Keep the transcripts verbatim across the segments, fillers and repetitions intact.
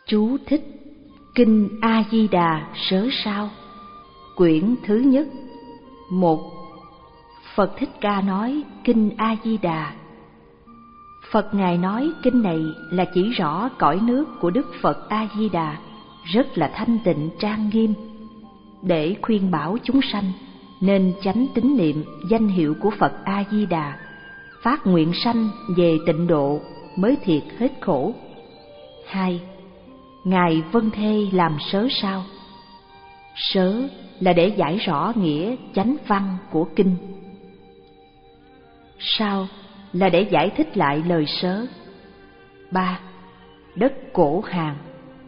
Chú thích: Kinh A Di Đà sớ sao, quyển thứ nhất. Một. Phật Thích Ca nói Kinh A Di Đà. Phật Ngài nói kinh này là chỉ rõ cõi nước của Đức Phật A Di Đà rất là thanh tịnh trang nghiêm, để khuyên bảo chúng sanh nên chánh tín niệm danh hiệu của Phật A Di Đà, phát nguyện sanh về tịnh độ mới thiệt hết khổ. Hai. Ngài vân thê làm sớ sao. Sớ là để giải rõ nghĩa chánh văn của kinh. Sao là để giải thích lại lời sớ. Ba. Đất cổ Hàn.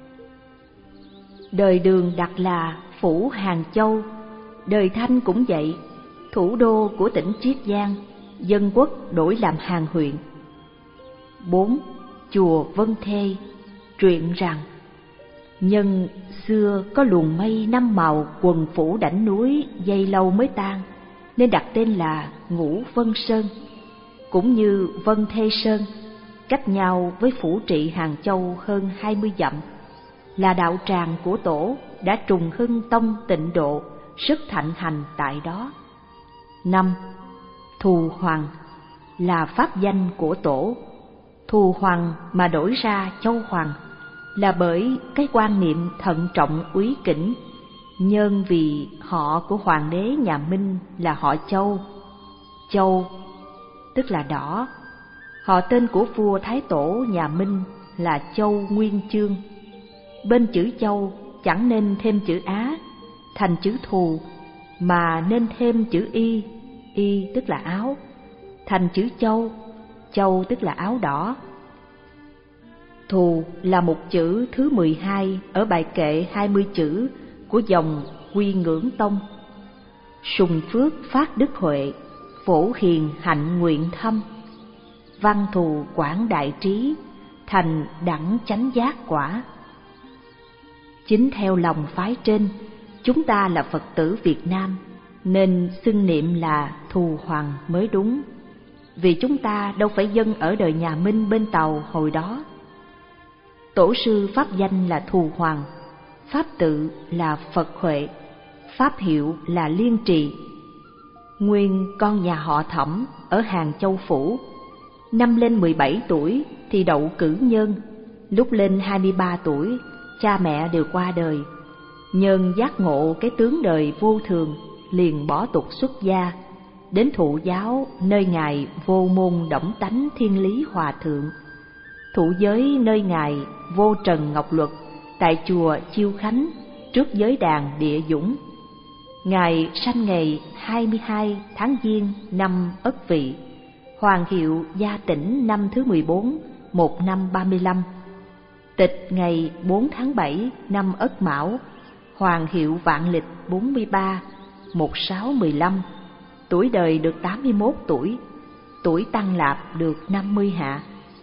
Đời Đường đặt là phủ Hàng Châu, đời Thanh cũng vậy, thủ đô của tỉnh Chiết Giang, dân quốc đổi làm Hàn huyện. Bốn. Chùa Vân Thê. Truyện rằng nhân xưa có luồng mây năm màu quần phủ đảnh núi dây lâu mới tan, nên đặt tên là Ngũ Vân Sơn. Cũng như Vân Thê Sơn, cách nhau với phủ trị Hàng Châu hơn hai mươi dặm, là đạo tràng của Tổ đã trùng hưng tông tịnh độ, rất thịnh hành tại đó. Năm. Thù Hoàng là pháp danh của Tổ. Thù Hoàng mà đổi ra Châu Hoàng là bởi cái quan niệm thận trọng úy kỉnh, nhân vì họ của hoàng đế nhà Minh là họ Châu. Châu tức là đỏ. Họ tên của vua Thái Tổ nhà Minh là Châu Nguyên Chương. Bên chữ Châu chẳng nên thêm chữ Á thành chữ Thù, mà nên thêm chữ Y. Y tức là áo, thành chữ Châu. Châu tức là áo đỏ. Thù là một chữ thứ mười hai ở bài kệ hai mươi chữ của dòng Quy Ngưỡng Tông. Sùng phước phát đức huệ, phổ hiền hạnh nguyện thâm, văn thù quảng đại trí, thành đẳng chánh giác quả. Chính theo lòng phái trên, chúng ta là Phật tử Việt Nam nên xưng niệm là Thù Hoàng mới đúng, vì chúng ta đâu phải dân ở đời nhà Minh bên Tàu hồi đó. Tổ sư pháp danh là Thù Hoàng, pháp tự là Phật Huệ, pháp hiệu là Liên Trì. Nguyên con nhà họ Thẩm ở Hàng Châu phủ, năm lên mười bảy tuổi thì đậu cử nhân, lúc lên hai mươi ba tuổi cha mẹ đều qua đời. Nhân giác ngộ cái tướng đời vô thường, liền bỏ tục xuất gia, đến thụ giáo nơi ngài Vô Môn Đổng Tánh Thiên Lý Hòa Thượng, thụ giới nơi ngài Vô Trần Ngọc Luật tại chùa Chiêu Khánh trước giới đàn Địa Dũng. Ngài sanh ngày hai mươi hai tháng Giêng năm Ất Vị, hoàng hiệu Gia Tỉnh năm thứ mười bốn, một năm ba mươi lăm. Tịch ngày bốn tháng bảy năm Ất Mão, hoàng hiệu Vạn Lịch bốn mươi ba, một sáu mười lăm. Tuổi đời được tám mươi mốt tuổi, tuổi Tăng Lạp được năm mươi hạ.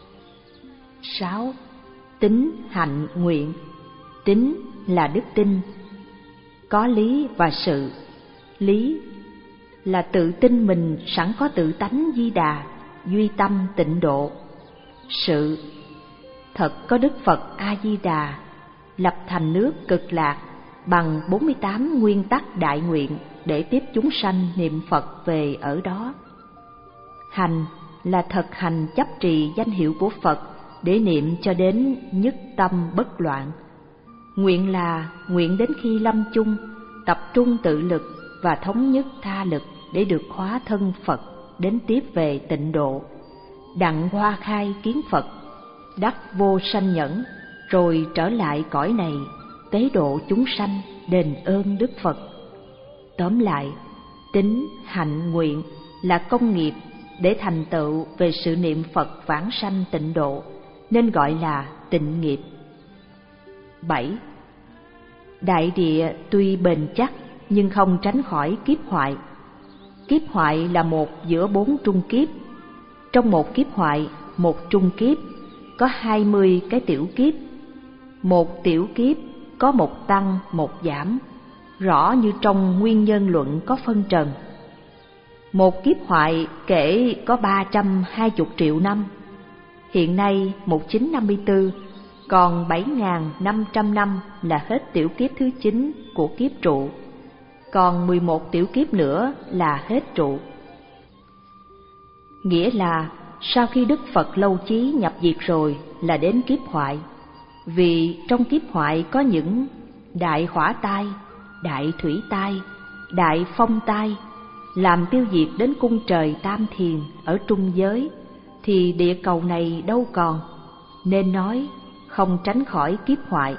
Sáu. Tín hạnh nguyện. Tín là đức tin, có lý và sự. Lý là tự tin mình sẵn có tự tánh Di Đà, duy tâm tịnh độ. Sự thật có Đức Phật A Di Đà lập thành nước Cực Lạc bằng bốn mươi tám nguyên tắc đại nguyện để tiếp chúng sanh niệm Phật về ở đó. Hành là thật hành chấp trì danh hiệu của Phật để niệm cho đến nhất tâm bất loạn. Nguyện là nguyện đến khi lâm chung, tập trung tự lực và thống nhất tha lực để được hóa thân Phật đến tiếp về tịnh độ, đặng hoa khai kiến Phật, đắc vô sanh nhẫn, rồi trở lại cõi này tế độ chúng sanh, đền ơn Đức Phật. Tóm lại, tín hạnh nguyện là công nghiệp để thành tựu về sự niệm Phật vãng sanh tịnh độ, nên gọi là tịnh nghiệp. Bảy. Đại địa tuy bền chắc nhưng không tránh khỏi kiếp hoại. Kiếp hoại là một giữa bốn trung kiếp. Trong một kiếp hoại, một trung kiếp, có hai mươi cái tiểu kiếp. Một tiểu kiếp có một tăng một giảm, rõ như trong Nguyên Nhân Luận có phân trần. Một kiếp hoại kể có ba trăm hai mươi triệu năm. Hiện nay một nghìn chín trăm năm mươi tư, còn bảy nghìn năm trăm năm là hết tiểu kiếp thứ chín của kiếp trụ, còn mười một tiểu kiếp nữa là hết trụ. Nghĩa là sau khi Đức Phật Lâu Chí nhập diệt rồi là đến kiếp hoại, vì trong kiếp hoại có những đại hỏa tai, đại thủy tai, đại phong tai, làm tiêu diệt đến cung trời Tam Thiền ở trung giới, thì địa cầu này đâu còn, nên nói không tránh khỏi kiếp hoại.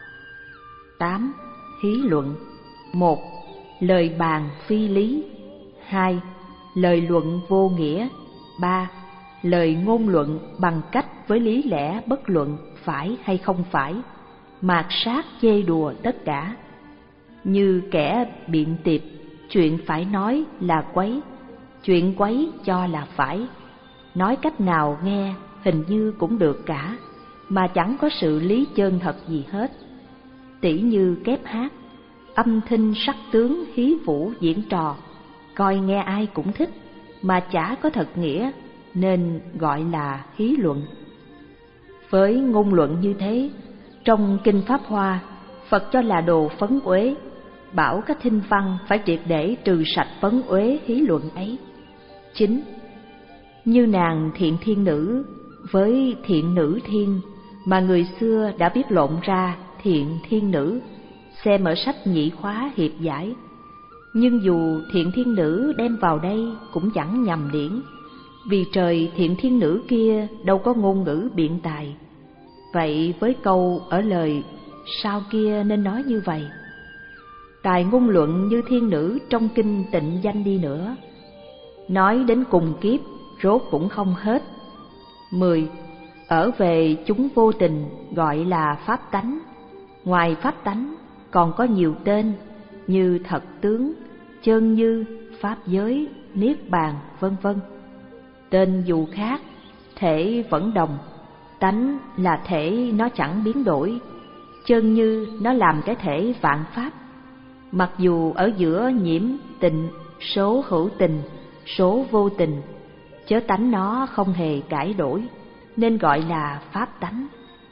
tám. Hí luận. Một. Lời bàn phi lý. Hai. Lời luận vô nghĩa. Ba. Lời ngôn luận bằng cách với lý lẽ bất luận phải hay không phải, mạt sát chê đùa tất cả. Như kẻ biện tiệp, chuyện phải nói là quấy, chuyện quấy cho là phải, nói cách nào nghe hình như cũng được cả, mà chẳng có sự lý chân thật gì hết. Tỉ như kép hát, âm thanh sắc tướng hí vũ diễn trò, coi nghe ai cũng thích, mà chả có thật nghĩa, nên gọi là hí luận. Với ngôn luận như thế, trong Kinh Pháp Hoa, Phật cho là đồ phấn uế, bảo các thinh văn phải triệt để trừ sạch phấn uế hí luận ấy. Chín. Như nàng thiện thiên nữ với thiện nữ thiên, mà người xưa đã biết lộn ra thiện thiên nữ, xem ở sách Nhị Khóa Hiệp Giải. Nhưng dù thiện thiên nữ đem vào đây cũng chẳng nhầm điển, vì trời thiện thiên nữ kia đâu có ngôn ngữ biện tài. Vậy với câu ở lời sau kia nên nói như vậy. Tài ngôn luận như thiên nữ trong kinh Tịnh Danh đi nữa, nói đến cùng kiếp rốt cũng không hết. Mười. Ở về chúng vô tình gọi là pháp tánh. Ngoài pháp tánh còn có nhiều tên như thật tướng, chân như, pháp giới, niết bàn, vân vân. Tên dù khác, thể vẫn đồng. Tánh là thể nó chẳng biến đổi, chân như nó làm cái thể vạn pháp. Mặc dù ở giữa nhiễm tịnh, số hữu tình, số vô tình, chớ tánh nó không hề cải đổi, nên gọi là pháp tánh.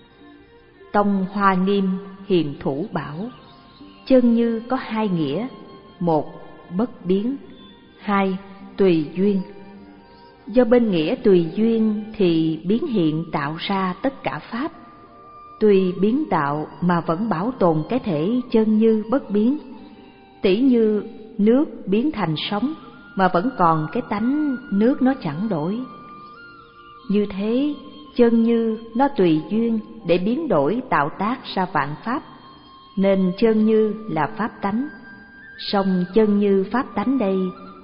Tông Hoa Nghiêm Hiền Thủ bảo, chân như có hai nghĩa: một, bất biến; hai, tùy duyên. Do bên nghĩa tùy duyên thì biến hiện tạo ra tất cả pháp, tùy biến tạo mà vẫn bảo tồn cái thể chân như bất biến. Tỉ như nước biến thành sóng mà vẫn còn cái tánh nước nó chẳng đổi. Như thế, chân như nó tùy duyên để biến đổi tạo tác ra vạn pháp, nên chân như là pháp tánh. Song chân như pháp tánh đây,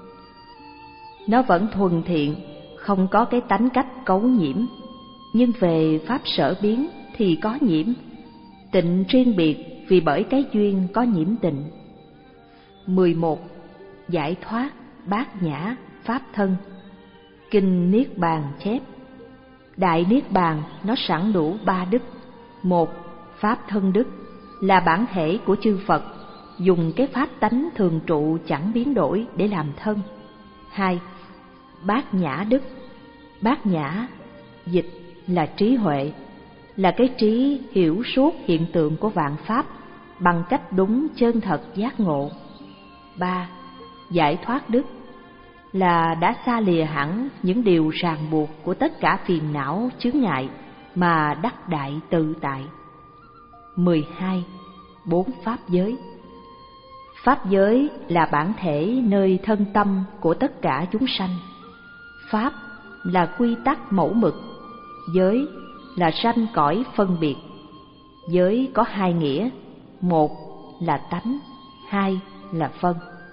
nó vẫn thuần thiện, không có cái tánh cách cấu nhiễm. Nhưng về pháp sở biến thì có nhiễm, tịnh riêng biệt vì bởi cái duyên có nhiễm tịnh. Mười một. Giải thoát, bát nhã, pháp thân. Kinh Niết Bàn chép, Đại Niết Bàn nó sẵn đủ ba đức. Một, pháp thân đức, là bản thể của chư Phật, dùng cái pháp tánh thường trụ chẳng biến đổi để làm thân. Hai, bát nhã đức. Bát nhã dịch là trí huệ, là cái trí hiểu suốt hiện tượng của vạn pháp bằng cách đúng chân thật giác ngộ. Ba, giải thoát đức, là đã xa lìa hẳn những điều ràng buộc của tất cả phiền não chướng ngại mà đắc đại tự tại. Mười hai. Bốn pháp giới. Pháp giới là bản thể nơi thân tâm của tất cả chúng sanh. Pháp là quy tắc mẫu mực, giới là sanh cõi phân biệt. Giới có hai nghĩa: một là tánh, hai là phân.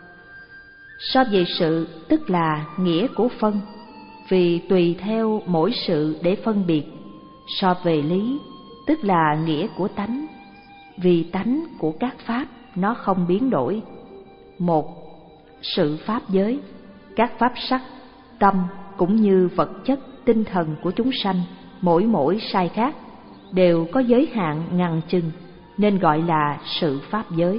So về sự tức là nghĩa của phân, vì tùy theo mỗi sự để phân biệt. So về lý tức là nghĩa của tánh, vì tánh của các pháp nó không biến đổi. Một, sự pháp giới, các pháp sắc, tâm cũng như vật chất, tinh thần của chúng sanh mỗi mỗi sai khác, đều có giới hạn ngần chừng, nên gọi là sự pháp giới.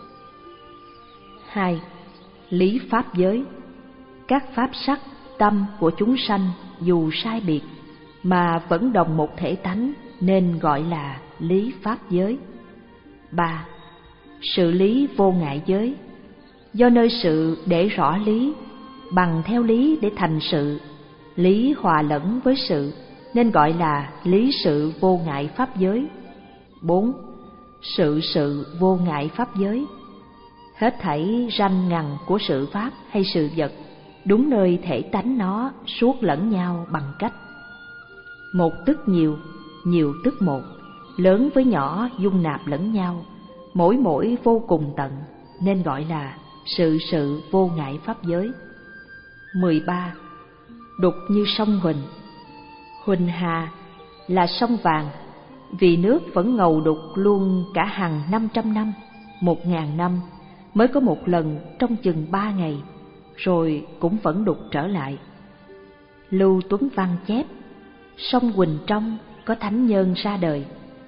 Hai, lý pháp giới, các pháp sắc, tâm của chúng sanh dù sai biệt, mà vẫn đồng một thể tánh nên gọi là lý pháp giới. Ba. Sự lý vô ngại giới. Do nơi sự để rõ lý, bằng theo lý để thành sự, lý hòa lẫn với sự nên gọi là lý sự vô ngại pháp giới. Bốn. Sự sự vô ngại pháp giới. Hết thảy ranh ngằng của sự pháp hay sự vật đúng nơi thể tánh nó suốt lẫn nhau bằng cách một tức nhiều, nhiều tức một, lớn với nhỏ dung nạp lẫn nhau, mỗi mỗi vô cùng tận nên gọi là sự sự vô ngại pháp giới. Mười ba. Đục như sông Huỳnh. Huỳnh Hà là sông vàng, vì nước vẫn ngầu đục luôn cả hàng năm trăm năm, một ngàn năm, mới có một lần trong chừng ba ngày, rồi cũng vẫn đục trở lại. Lưu Tuấn Văn chép, sông Huỳnh trong có thánh nhân ra đời.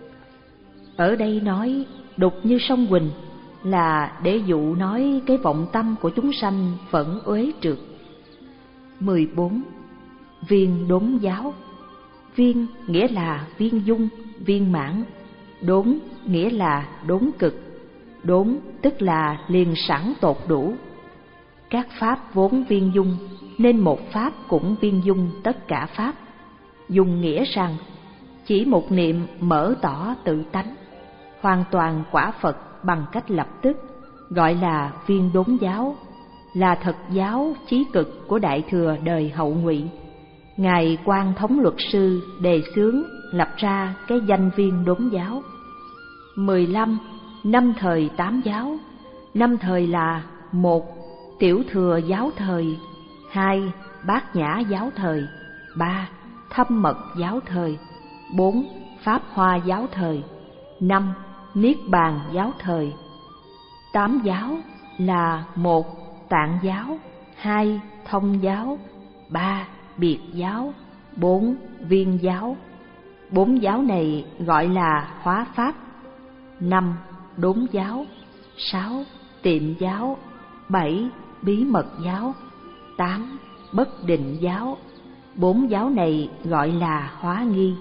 Ở đây nói đục như sông Huỳnh là để dụ nói cái vọng tâm của chúng sanh vẫn uế trượt. Mười bốn. Viên đốn giáo. Viên nghĩa là viên dung, viên mãn. Đốn nghĩa là đốn cực. Đốn tức là liền sẵn tột đủ. Các pháp vốn viên dung, nên một pháp cũng viên dung tất cả pháp. Dùng nghĩa rằng chỉ một niệm mở tỏ tự tánh, hoàn toàn quả Phật bằng cách lập tức, gọi là viên đốn giáo, là thật giáo chí cực của Đại Thừa đời Hậu Ngụy. Ngài Quan Thống Luật Sư đề xướng lập ra cái danh viên đốn giáo. Mười lăm. Năm thời tám giáo. Năm thời là: một. Tiểu thừa giáo thời. Hai. Bát nhã giáo thời. Ba. Thâm mật giáo thời. Bốn. Pháp hoa giáo thời. Năm. Niết bàn giáo thời. Tám giáo là: một. Tạng giáo. Hai. Thông giáo. Ba. Biệt giáo. Bốn. Viên giáo. Bốn giáo này gọi là hóa pháp. Năm. Đốn giáo. Sáu. Tiệm giáo. Bảy. Bí mật giáo. Tám. Bất định giáo. Bốn giáo này gọi là hóa nghi.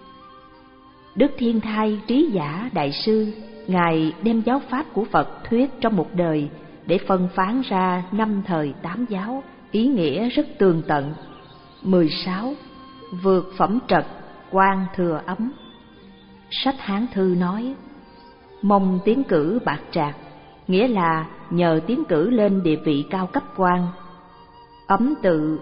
Đức Thiên Thai Trí Giả Đại Sư, Ngài đem giáo pháp của Phật thuyết trong một đời để phân phán ra năm thời tám giáo, ý nghĩa rất tường tận. Mười sáu. Vượt phẩm trật, quan thừa ấm. Sách Hán Thư nói: mong tiến cử bạc trạc, nghĩa là nhờ tiến cử lên địa vị cao cấp quan. Ấm tự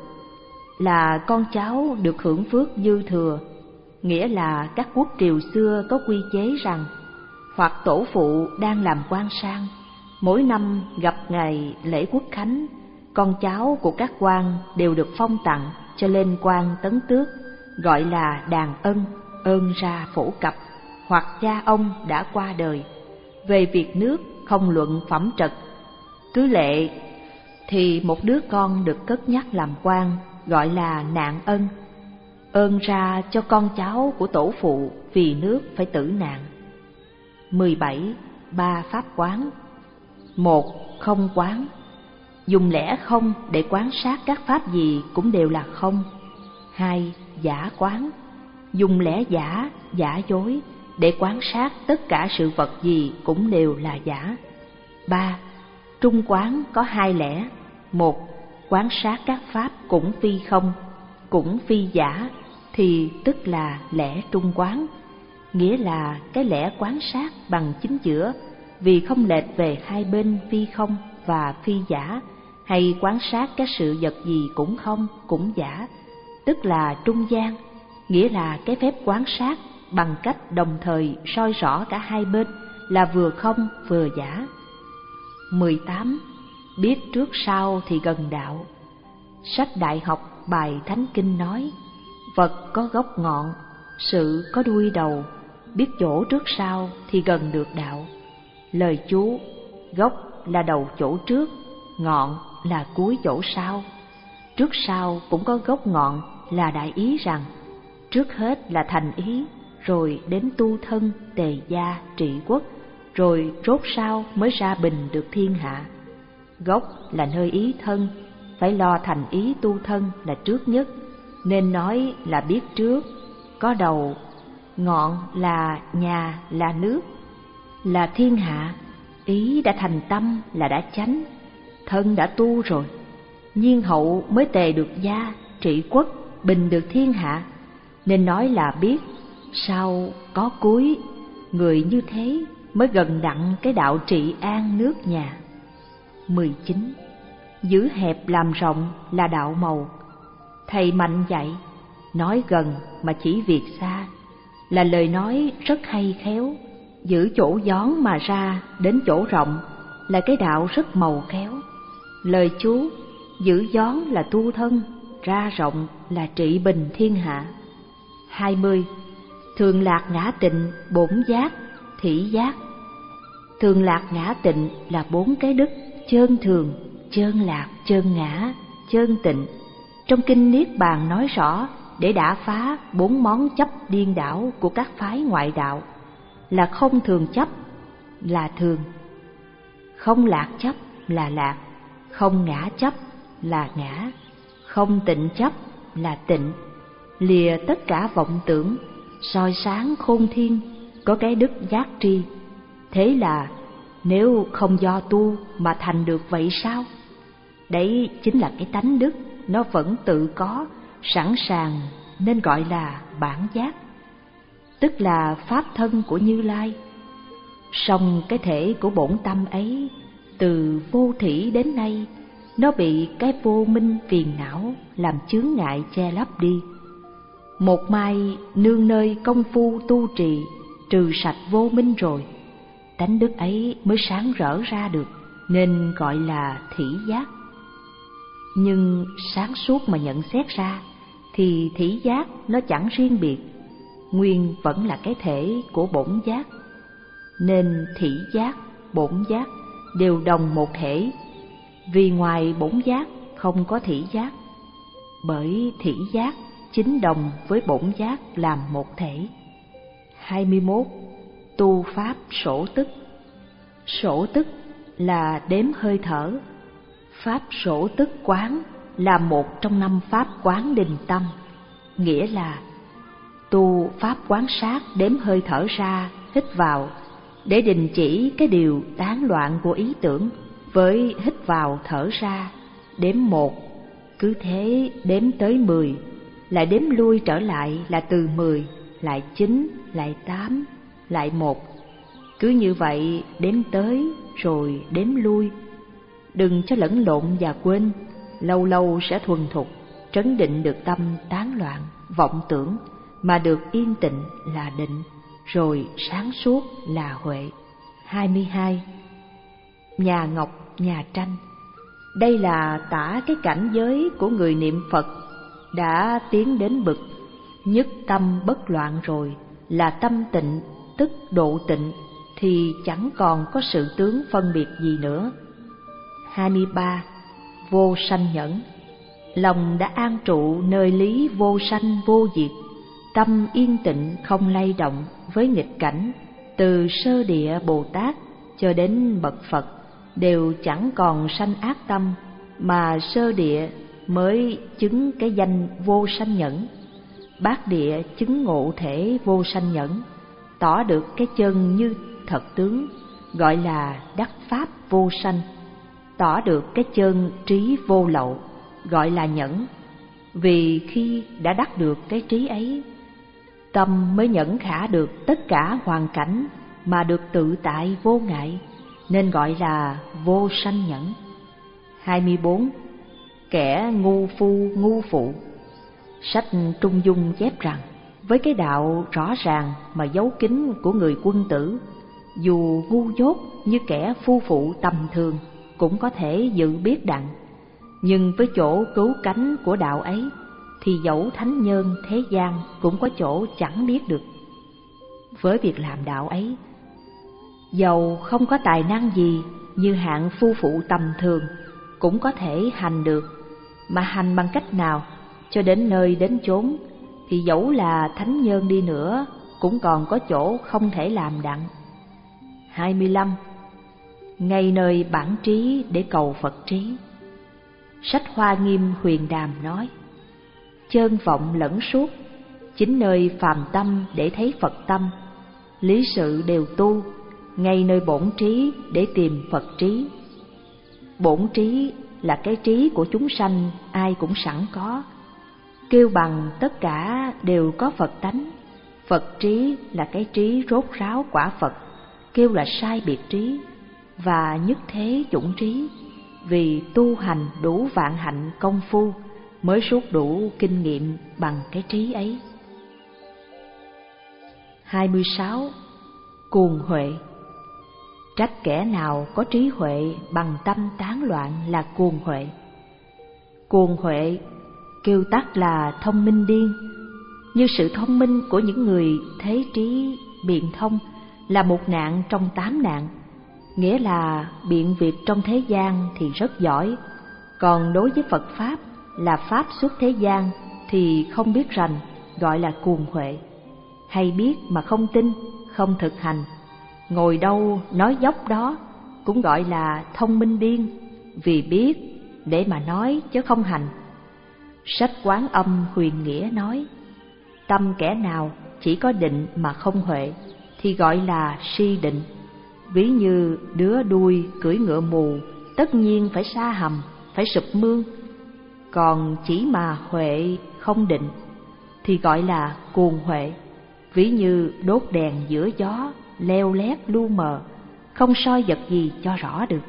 là con cháu được hưởng phước dư thừa, nghĩa là các quốc triều xưa có quy chế rằng hoặc tổ phụ đang làm quan sang, mỗi năm gặp ngày lễ quốc khánh, con cháu của các quan đều được phong tặng cho lên quan tấn tước, gọi là đàn ân, ơn ra phổ cập, hoặc cha ông đã qua đời. Về việc nước không luận phẩm trật, cứ lệ thì một đứa con được cất nhắc làm quan, gọi là nạn ân, ơn ra cho con cháu của tổ phụ vì nước phải tử nạn. Mười bảy. Ba pháp quán. Một. Không quán. Dùng lẽ không để quán sát các pháp gì cũng đều là không. Hai. Giả quán. Dùng lẽ giả, giả dối để quán sát tất cả sự vật gì cũng đều là giả. Ba. Trung quán có hai lẽ. Một. Quán sát các pháp cũng phi không, cũng phi giả, thì tức là lẽ trung quán, nghĩa là cái lẽ quán sát bằng chính giữa, vì không lệch về hai bên phi không và phi giả, hay quán sát các sự vật gì cũng không, cũng giả, tức là trung gian, nghĩa là cái phép quán sát bằng cách đồng thời soi rõ cả hai bên là vừa không vừa giả. Mười tám. Biết trước sau thì gần đạo. Sách Đại Học bài Thánh Kinh nói: vật có gốc ngọn, sự có đuôi đầu, biết chỗ trước sau thì gần được đạo. Lời chú: gốc là đầu chỗ trước, ngọn là cuối chỗ sau. Trước sau cũng có gốc ngọn là đại ý rằng trước hết là thành ý, rồi đến tu thân, tề gia, trị quốc, rồi rốt sau mới ra bình được thiên hạ. Gốc là nơi ý thân, phải lo thành ý tu thân là trước nhất, nên nói là biết trước, có đầu, ngọn là nhà, là nước, là thiên hạ. Ý đã thành tâm là đã chánh, thân đã tu rồi. Nhiên hậu mới tề được gia, trị quốc, bình được thiên hạ. Nên nói là biết, sau có cuối. Người như thế mới gần đặng cái đạo trị an nước nhà. mười chín. Giữ hẹp làm rộng là đạo màu. Thầy mạnh dạy, nói gần mà chỉ việc xa, là lời nói rất hay khéo. Giữ chỗ gión mà ra đến chỗ rộng, là cái đạo rất màu khéo. Lời chú, giữ gión là tu thân, ra rộng là trị bình thiên hạ. hai mươi. Thường lạc ngã tịnh, bổn giác, thỉ giác. Thường lạc ngã tịnh là bốn cái đức: chơn thường, chơn lạc, chơn ngã, chơn tịnh. Trong kinh Niết Bàn nói rõ để đả phá bốn món chấp điên đảo của các phái ngoại đạo, là không thường chấp là thường, không lạc chấp là lạc, không ngã chấp là ngã, không tịnh chấp là tịnh. Lìa tất cả vọng tưởng, soi sáng khôn thiên, có cái đức giác tri. Thế là nếu không do tu mà thành được vậy sao? Đấy chính là cái tánh đức, nó vẫn tự có, sẵn sàng, nên gọi là bản giác, tức là pháp thân của Như Lai. Song cái thể của bổn tâm ấy, từ vô thỉ đến nay, nó bị cái vô minh phiền não làm chướng ngại che lấp đi. Một mai nương nơi công phu tu trì, trừ sạch vô minh rồi, tánh đức ấy mới sáng rỡ ra được, nên gọi là thỉ giác. Nhưng sáng suốt mà nhận xét ra, thì thỉ giác nó chẳng riêng biệt, nguyên vẫn là cái thể của bổn giác. Nên thỉ giác, bổn giác đều đồng một thể, vì ngoài bổn giác không có thỉ giác. Bởi thỉ giác chính đồng với bổn giác làm một thể. hai mươi mốt. Tu pháp sổ tức. Sổ tức là đếm hơi thở. Pháp sổ tức quán là một trong năm pháp quán định tâm, nghĩa là tu pháp quán sát đếm hơi thở ra, hít vào, để đình chỉ cái điều tán loạn của ý tưởng, với hít vào thở ra, đếm một, cứ thế đếm tới mười, lại đếm lui trở lại là từ mười, lại chín, lại tám, lại một. Cứ như vậy đếm tới rồi đếm lui, đừng cho lẫn lộn và quên. Lâu lâu sẽ thuần thục, trấn định được tâm tán loạn, vọng tưởng, mà được yên tịnh là định, rồi sáng suốt là huệ. hai mươi hai. Nhà ngọc, nhà tranh. Đây là tả cái cảnh giới của người niệm Phật đã tiến đến bực nhất tâm bất loạn rồi, là tâm tịnh, tức độ tịnh, thì chẳng còn có sự tướng phân biệt gì nữa. hai mươi ba. Vô sanh nhẫn. Lòng đã an trụ nơi lý vô sanh vô diệt, tâm yên tịnh không lay động với nghịch cảnh. Từ sơ địa Bồ Tát cho đến bậc Phật đều chẳng còn sanh ác tâm, mà sơ địa mới chứng cái danh vô sanh nhẫn, bát địa chứng ngộ thể vô sanh nhẫn, tỏ được cái chân như thật tướng, gọi là đắc pháp vô sanh, tỏ được cái chân trí vô lậu, gọi là nhẫn. Vì khi đã đắc được cái trí ấy, tâm mới nhẫn khả được tất cả hoàn cảnh, mà được tự tại vô ngại, nên gọi là vô sanh nhẫn. hai mươi bốn. Kẻ ngu phu ngu phụ. Sách Trung Dung chép rằng, với cái đạo rõ ràng mà giấu kín của người quân tử, dù ngu dốt như kẻ phu phụ tầm thường cũng có thể dự biết đặng, nhưng với chỗ cứu cánh của đạo ấy, thì dẫu thánh nhân thế gian cũng có chỗ chẳng biết được. Với việc làm đạo ấy, dầu không có tài năng gì như hạng phu phụ tầm thường cũng có thể hành được, mà hành bằng cách nào cho đến nơi đến chốn, thì dẫu là thánh nhân đi nữa cũng còn có chỗ không thể làm đặng. hai mươi lăm. Ngay nơi bản trí để cầu Phật trí. Sách Hoa Nghiêm Huyền Đàm nói, chơn vọng lẫn suốt, chính nơi phàm tâm để thấy Phật tâm, lý sự đều tu, ngay nơi bổn trí để tìm Phật trí. Bổn trí là cái trí của chúng sanh ai cũng sẵn có, kêu bằng tất cả đều có Phật tánh. Phật trí là cái trí rốt ráo quả Phật, kêu là sai biệt trí, và nhất thế chủng trí, vì tu hành đủ vạn hạnh công phu mới suốt đủ kinh nghiệm bằng cái trí ấy. hai mươi sáu. Cuồng huệ. Trách kẻ nào có trí huệ bằng tâm tán loạn là cuồng huệ. Cuồng huệ kêu tắt là thông minh điên, như sự thông minh của những người thế trí biện thông là một nạn trong tám nạn, nghĩa là biện việc trong thế gian thì rất giỏi, còn đối với Phật Pháp là Pháp xuất thế gian thì không biết rành, gọi là cuồng huệ. Hay biết mà không tin, không thực hành, ngồi đâu nói dốc đó, cũng gọi là thông minh điên, vì biết để mà nói chứ không hành. Sách Quán Âm Huyền Nghĩa nói, tâm kẻ nào chỉ có định mà không huệ thì gọi là si định. Ví như đứa đuôi cưỡi ngựa mù, tất nhiên phải sa hầm, phải sụp mương, còn chỉ mà huệ không định thì gọi là cuồng huệ. Ví như đốt đèn giữa gió, leo lét lu mờ, không soi vật gì cho rõ được.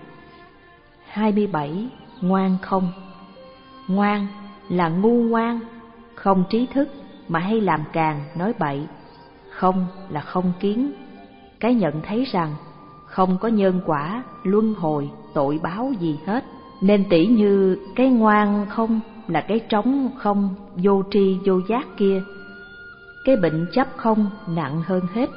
hai mươi bảy. Ngoan không. Ngoan là ngu ngoan, không trí thức mà hay làm càn nói bậy. Không là không kiến, cái nhận thấy rằng không có nhân quả, luân hồi, tội báo gì hết. Nên tỉ như cái ngoan không là cái trống không, vô tri vô giác kia. Cái bệnh chấp không nặng hơn hết.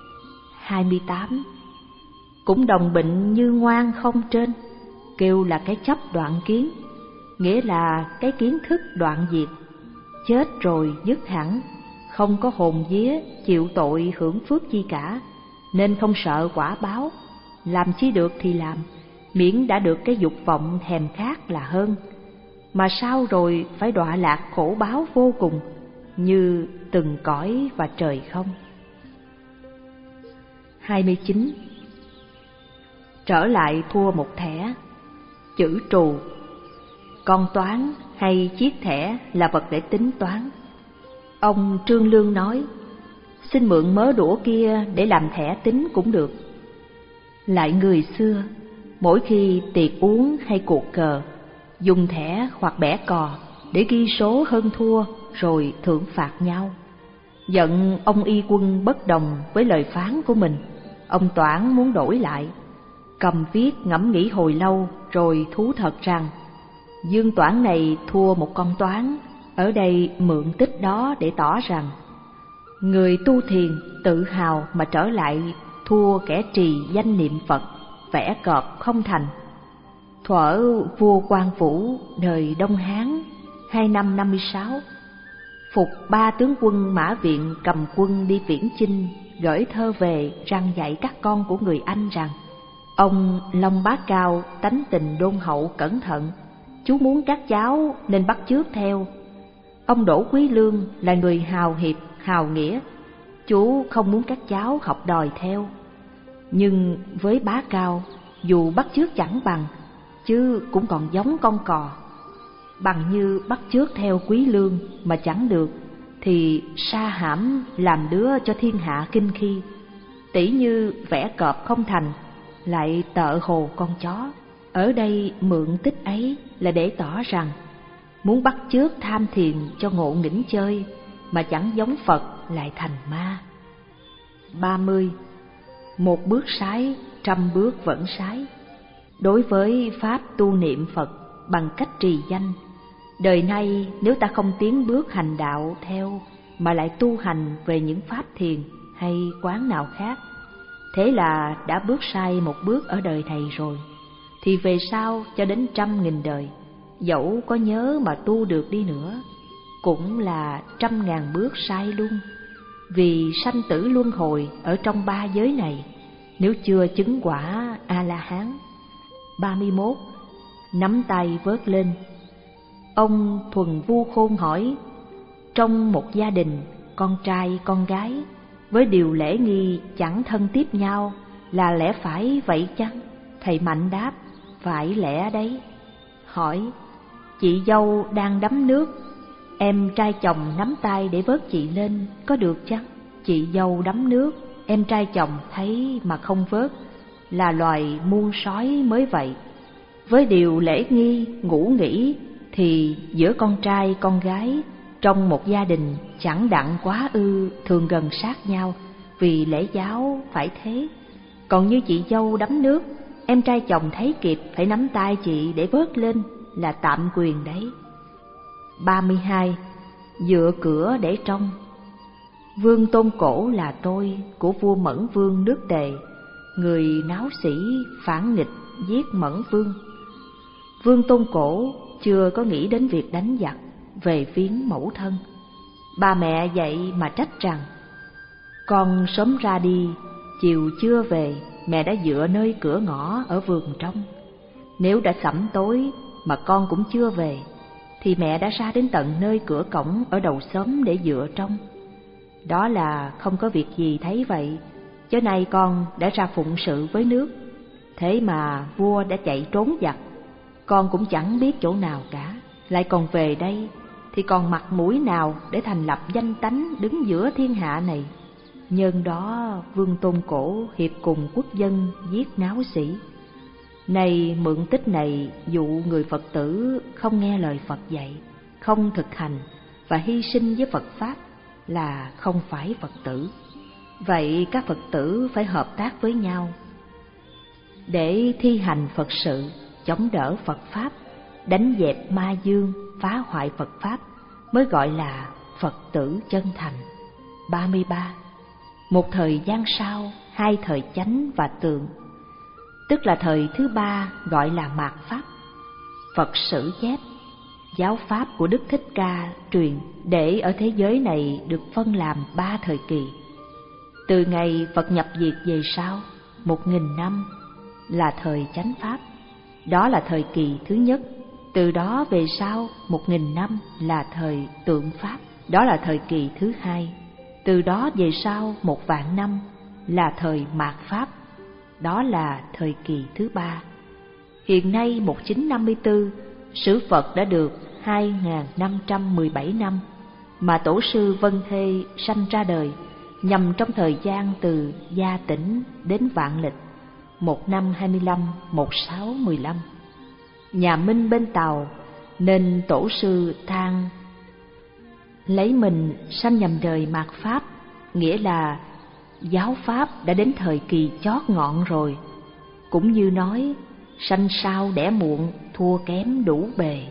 hai mươi tám. Cũng đồng bệnh như ngoan không trên, kêu là cái chấp đoạn kiến, nghĩa là cái kiến thức đoạn diệt. Chết rồi dứt hẳn, không có hồn vía, chịu tội hưởng phước chi cả, nên không sợ quả báo. Làm chi được thì làm, miễn đã được cái dục vọng thèm khát là hơn. Mà sau rồi phải đọa lạc khổ báo vô cùng, như từng cõi và trời không. hai mươi chín. Trở lại thua một thẻ. Chữ trù. Con toán hay chiếc thẻ là vật để tính toán. Ông Trương Lương nói, xin mượn mớ đũa kia để làm thẻ tính cũng được. Lại người xưa, mỗi khi tiệc uống hay cuộc cờ, dùng thẻ hoặc bẻ cò để ghi số hơn thua rồi thưởng phạt nhau. Giận ông y quân bất đồng với lời phán của mình, ông Toản muốn đổi lại. Cầm viết ngẫm nghĩ hồi lâu rồi thú thật rằng Dương Toản này thua một con toán, ở đây mượn tích đó để tỏ rằng người tu thiền tự hào mà trở lại thua kẻ trì danh niệm Phật, vẽ cọp không thành. Thuở vua Quang Vũ đời Đông Hán hai năm năm mươi sáu, phục ba tướng quân Mã Viện cầm quân đi viễn chinh, gửi thơ về răn dạy các con của người Anh rằng ông Long Bá Cao tánh tình đôn hậu cẩn thận, chú muốn các cháu nên bắt chước theo. Ông Đỗ Quý Lương là người hào hiệp, hào nghĩa, chú không muốn các cháu học đòi theo. Nhưng với Bá Cao, dù bắt chước chẳng bằng, chứ cũng còn giống con cò. Bằng như bắt chước theo Quý Lương mà chẳng được, thì sa hãm làm đứa cho thiên hạ kinh khi. Tỷ như vẽ cọp không thành, lại tợ hồ con chó. Ở đây mượn tích ấy là để tỏ rằng muốn bắt chước tham thiền cho ngộ nghĩnh chơi, mà chẳng giống Phật lại thành ma. ba mươi. Một bước sái, trăm bước vẫn sái. Đối với pháp tu niệm Phật bằng cách trì danh, đời nay nếu ta không tiến bước hành đạo theo, mà lại tu hành về những pháp thiền hay quán nào khác, thế là đã bước sai một bước ở đời này rồi, thì về sau cho đến trăm nghìn đời, dẫu có nhớ mà tu được đi nữa, cũng là trăm ngàn bước sai luôn. Vì sanh tử luân hồi ở trong ba giới này, nếu chưa chứng quả A-la-hán. ba mươi mốt. Nắm tay vớt lên. Ông Thuần Vu Khôn hỏi, trong một gia đình con trai con gái, với điều lễ nghi chẳng thân tiếp nhau, là lẽ phải vậy chăng? Thầy Mạnh đáp, phải lẽ đấy. Hỏi, chị dâu đang đắm nước, em trai chồng nắm tay để vớt chị lên, có được chăng? Chị dâu đắm nước, em trai chồng thấy mà không vớt, là loài muôn sói mới vậy. Với điều lễ nghi ngủ nghỉ, thì giữa con trai con gái trong một gia đình chẳng đặng quá ư thường gần sát nhau, vì lễ giáo phải thế. Còn như chị dâu đắm nước, em trai chồng thấy kịp phải nắm tay chị để vớt lên, là tạm quyền đấy. ba mươi hai. Dựa cửa để trông. Vương Tôn Cổ là tôi của vua Mẫn Vương nước Tề, người náo sĩ phản nghịch giết Mẫn Vương. Vương Tôn Cổ chưa có nghĩ đến việc đánh giặc, về viếng mẫu thân. Ba mẹ dậy mà trách rằng, con sớm ra đi, chiều chưa về, mẹ đã dựa nơi cửa ngõ ở vườn trong. Nếu đã sẩm tối mà con cũng chưa về, thì mẹ đã ra đến tận nơi cửa cổng ở đầu xóm để dựa trong. Đó là không có việc gì thấy vậy, chớ nay con đã ra phụng sự với nước. Thế mà vua đã chạy trốn giặc, con cũng chẳng biết chỗ nào cả, lại còn về đây, thì còn mặt mũi nào để thành lập danh tánh đứng giữa thiên hạ này. Nhân đó Vương Tôn Cổ hiệp cùng quốc dân giết náo sĩ. Này mượn tích này dụ người Phật tử không nghe lời Phật dạy, không thực hành và hy sinh với Phật Pháp là không phải Phật tử. Vậy các Phật tử phải hợp tác với nhau để thi hành Phật sự, chống đỡ Phật Pháp, đánh dẹp ma dương, phá hoại Phật Pháp, mới gọi là Phật tử chân thành. ba mươi ba. Một thời gian sau, hai thời chánh và tượng, tức là thời thứ ba gọi là mạt Pháp. Phật sử chép, giáo Pháp của Đức Thích Ca truyền để ở thế giới này được phân làm ba thời kỳ. Từ ngày Phật nhập diệt về sau, một nghìn năm là thời chánh Pháp, đó là thời kỳ thứ nhất. Từ đó về sau, một nghìn năm là thời tượng Pháp, đó là thời kỳ thứ hai. Từ đó về sau, một vạn năm là thời mạt Pháp, đó là thời kỳ thứ ba. Hiện nay một nghìn chín trăm năm mươi tư, sử Phật đã được hai nghìn năm trăm mười bảy năm, mà Tổ sư Vân Thê sanh ra đời nhằm trong thời gian từ Gia Tĩnh đến Vạn Lịch, một năm hai mươi lăm, một sáu mười lăm. Nhà Minh bên Tàu, nên Tổ sư than lấy mình sanh nhằm đời mạt Pháp, nghĩa là giáo Pháp đã đến thời kỳ chót ngọn rồi. Cũng như nói, sanh sao đẻ muộn, thua kém đủ bề.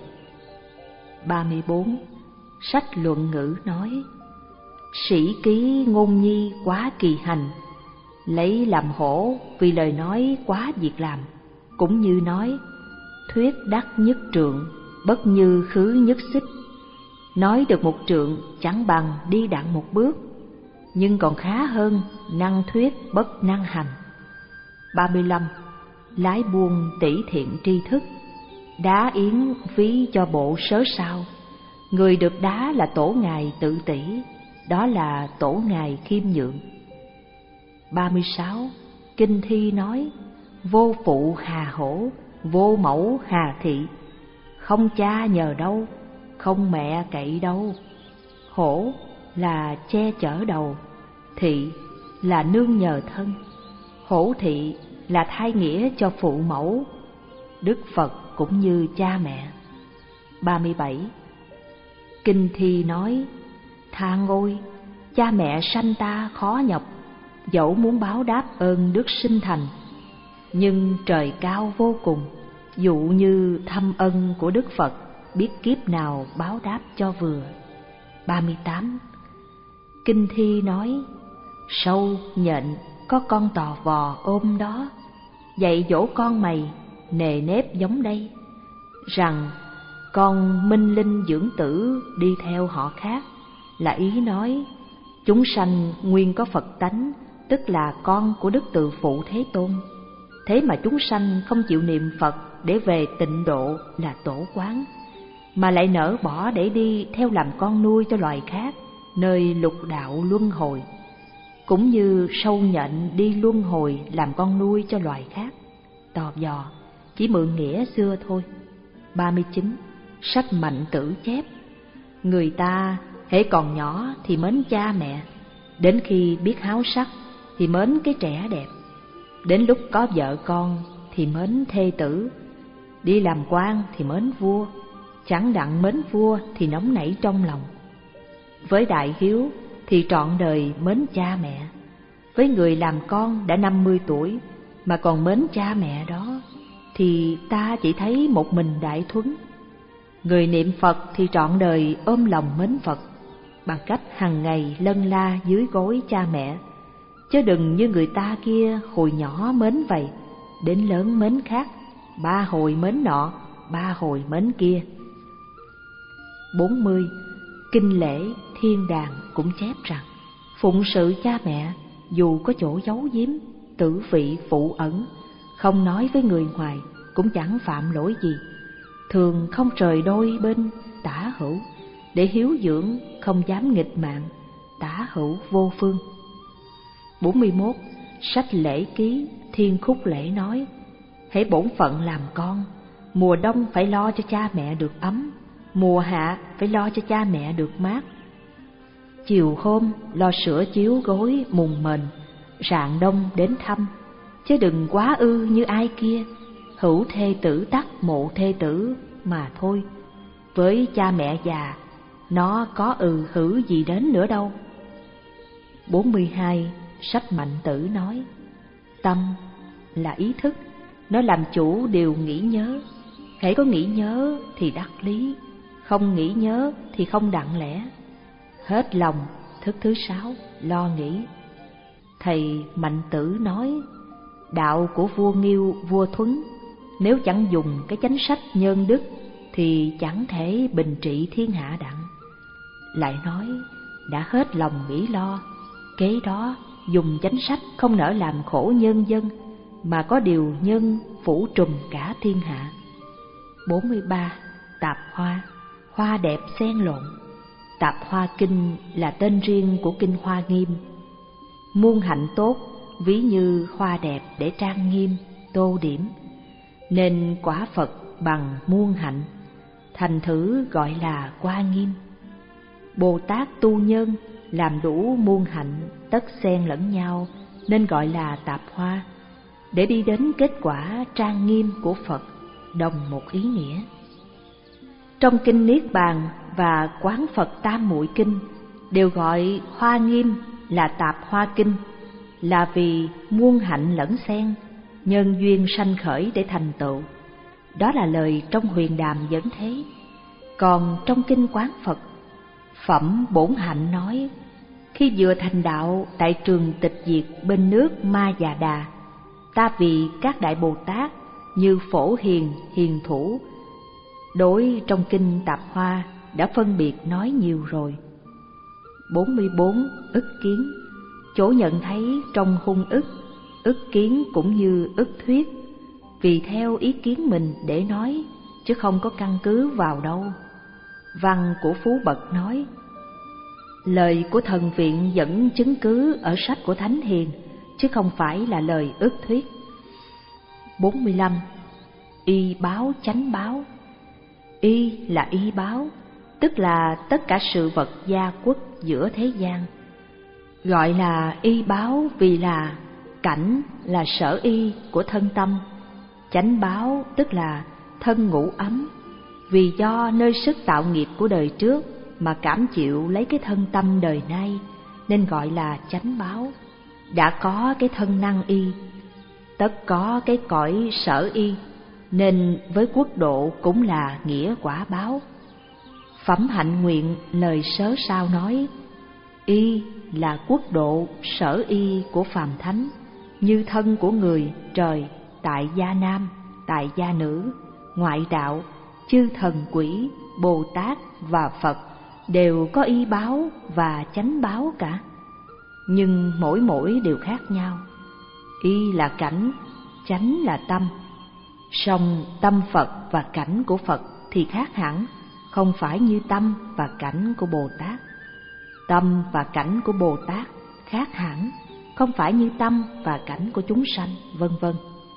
ba mươi bốn. Sách Luận Ngữ nói, sĩ ký ngôn nhi quá kỳ hành, lấy làm hổ vì lời nói quá việc làm. Cũng như nói, thuyết đắc nhất trượng, bất như khứ nhất xích. Nói được một trượng chẳng bằng đi đặng một bước, nhưng còn khá hơn năng thuyết bất năng hành. ba mươi lăm. Lái buôn tỷ thiện tri thức, đá yến phí cho bộ sớ sao. Người được đá là tổ ngài tự tỷ, đó là tổ ngài khiêm nhượng. ba mươi sáu. Kinh thi nói, vô phụ hà hổ, vô mẫu hà thị. Không cha nhờ đâu, không mẹ cậy đâu. Hổ là che chở đầu, thị là nương nhờ thân. Hổ thị là thai nghĩa cho phụ mẫu, Đức Phật cũng như cha mẹ. ba mươi bảy. Kinh thi nói, than ôi, cha mẹ sanh ta khó nhọc, dẫu muốn báo đáp ơn đức sinh thành, nhưng trời cao vô cùng, dụ như thâm ân của Đức Phật, biết kiếp nào báo đáp cho vừa. ba mươi tám. Kinh thi nói, sâu nhện có con tò vò ôm đó, dạy dỗ con mày nề nếp giống đây, rằng con minh linh dưỡng tử đi theo họ khác, là ý nói chúng sanh nguyên có Phật tánh, tức là con của Đức Từ Phụ Thế Tôn. Thế mà chúng sanh không chịu niệm Phật để về tịnh độ là tổ quán, mà lại nỡ bỏ để đi theo làm con nuôi cho loài khác, nơi lục đạo luân hồi, cũng như sâu nhện đi luân hồi làm con nuôi cho loài khác. Tò vò, chỉ mượn nghĩa xưa thôi. ba mươi chín. Sách Mạnh Tử chép: người ta hễ còn nhỏ thì mến cha mẹ, đến khi biết háo sắc thì mến cái trẻ đẹp, đến lúc có vợ con thì mến thê tử, đi làm quan thì mến vua, chẳng đặng mến vua thì nóng nảy trong lòng. Với đại hiếu thì trọn đời mến cha mẹ, với người làm con đã năm mươi tuổi mà còn mến cha mẹ đó thì ta chỉ thấy một mình Đại Thuấn. Người niệm Phật thì trọn đời ôm lòng mến Phật, bằng cách hằng ngày lân la dưới gối cha mẹ, chứ đừng như người ta kia hồi nhỏ mến vậy, đến lớn mến khác, ba hồi mến nọ, ba hồi mến kia. bốn mươi. Kinh lễ Thiên Đàng cũng chép rằng phụng sự cha mẹ dù có chỗ giấu giếm, tử vị phụ ẩn, không nói với người ngoài cũng chẳng phạm lỗi gì, thường không rời đôi bên tả hữu, để hiếu dưỡng không dám nghịch mạng, tả hữu vô phương. bốn mươi mốt. Sách Lễ Ký Thiên Khúc Lễ nói: hễ bổn phận làm con, mùa đông phải lo cho cha mẹ được ấm, mùa hạ phải lo cho cha mẹ được mát. Chiều hôm lo sửa chiếu gối mùng mền, rạng đông đến thăm, chứ đừng quá ư như ai kia, hữu thê tử tắc mộ thê tử mà thôi. Với cha mẹ già, nó có ừ hữu gì đến nữa đâu. bốn mươi hai. Sách Mạnh Tử nói: tâm là ý thức, nó làm chủ điều nghĩ nhớ. Hễ có nghĩ nhớ thì đắc lý, không nghĩ nhớ thì không đặng lẽ. Hết lòng, thức thứ sáu, lo nghĩ. Thầy Mạnh Tử nói: đạo của vua Nghiêu, vua Thuấn, nếu chẳng dùng cái chánh sách nhân đức thì chẳng thể bình trị thiên hạ đặng. Lại nói: đã hết lòng nghĩ lo, kế đó dùng chánh sách không nỡ làm khổ nhân dân, mà có điều nhân phủ trùm cả thiên hạ. bốn mươi ba. Tạp Hoa, hoa đẹp xen lộn. Tạp Hoa Kinh là tên riêng của Kinh Hoa Nghiêm. Muôn hạnh tốt ví như hoa đẹp để trang nghiêm, tô điểm, nên quả Phật bằng muôn hạnh, thành thử gọi là Hoa Nghiêm. Bồ Tát tu nhân làm đủ muôn hạnh tất xen lẫn nhau, nên gọi là tạp hoa, để đi đến kết quả trang nghiêm của Phật, đồng một ý nghĩa. Trong Kinh Niết Bàn và Quán Phật Tam Muội Kinh đều gọi Hoa Nghiêm là Tạp Hoa Kinh, là vì muôn hạnh lẫn xen, nhân duyên sanh khởi để thành tựu. Đó là lời trong Huyền Đàm Dẫn Thế. Còn trong Kinh Quán Phật Phẩm Bổn Hạnh nói: khi vừa thành đạo tại trường tịch diệt bên nước Ma Già Đà, ta vì các đại Bồ Tát như Phổ Hiền, Hiền Thủ, đối trong Kinh Tạp Hoa đã phân biệt nói nhiều rồi. bốn mươi bốn. Ức kiến, chỗ nhận thấy trong hung ức, ức kiến cũng như ức thuyết, vì theo ý kiến mình để nói, chứ không có căn cứ vào đâu. Văn của Phú Bậc nói: lời của thần viện dẫn chứng cứ ở sách của Thánh Hiền, chứ không phải là lời ức thuyết. bốn mươi lăm. Y báo chánh báo. Y là y báo, tức là tất cả sự vật gia quốc giữa thế gian. Gọi là y báo vì là cảnh là sở y của thân tâm, chánh báo tức là thân ngũ ấm, vì do nơi sức tạo nghiệp của đời trước mà cảm chịu lấy cái thân tâm đời nay, nên gọi là chánh báo. Đã có cái thân năng y, tất có cái cõi sở y, nên với quốc độ cũng là nghĩa quả báo. Phẩm Hạnh Nguyện lời sớ sao nói: y là quốc độ sở y của phàm thánh, như thân của người trời, tại gia nam, tại gia nữ, ngoại đạo, chư thần quỷ, Bồ Tát và Phật đều có y báo và chánh báo cả, nhưng mỗi mỗi đều khác nhau. Y là cảnh, chánh là tâm. Song tâm Phật và cảnh của Phật thì khác hẳn, không phải như tâm và cảnh của Bồ Tát. Tâm và cảnh của Bồ Tát khác hẳn, không phải như tâm và cảnh của chúng sanh, vân vân.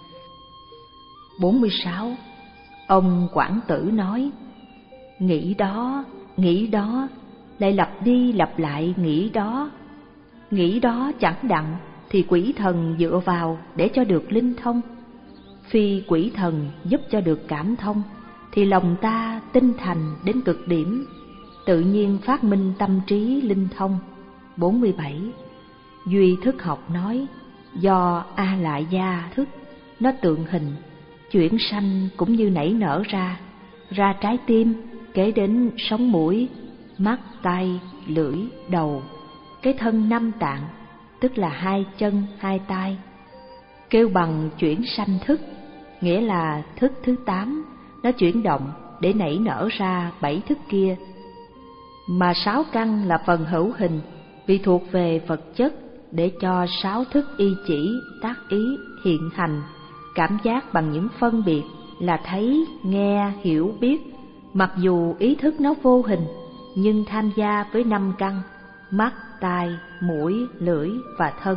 bốn mươi sáu. Ông Quảng Tử nói: nghĩ đó, nghĩ đó, lại lặp đi lặp lại nghĩ đó. Nghĩ đó chẳng đặng thì quỷ thần dựa vào để cho được linh thông. Phi quỷ thần giúp cho được cảm thông, thì lòng ta tinh thành đến cực điểm, tự nhiên phát minh tâm trí linh thông. bốn mươi bảy. Duy thức học nói: do A Lại Gia thức, nó tượng hình, chuyển sanh cũng như nảy nở ra, ra trái tim, kế đến sống mũi, mắt, tai, lưỡi, đầu, cái thân năm tạng, tức là hai chân, hai tay. Kêu bằng chuyển sanh thức, nghĩa là thức thứ tám, nó chuyển động để nảy nở ra bảy thức kia. Mà sáu căn là phần hữu hình, vì thuộc về vật chất, để cho sáu thức y chỉ, tác ý, hiện hành, cảm giác bằng những phân biệt là thấy, nghe, hiểu, biết. Mặc dù ý thức nó vô hình, nhưng tham gia với năm căn: mắt, tai, mũi, lưỡi và thân.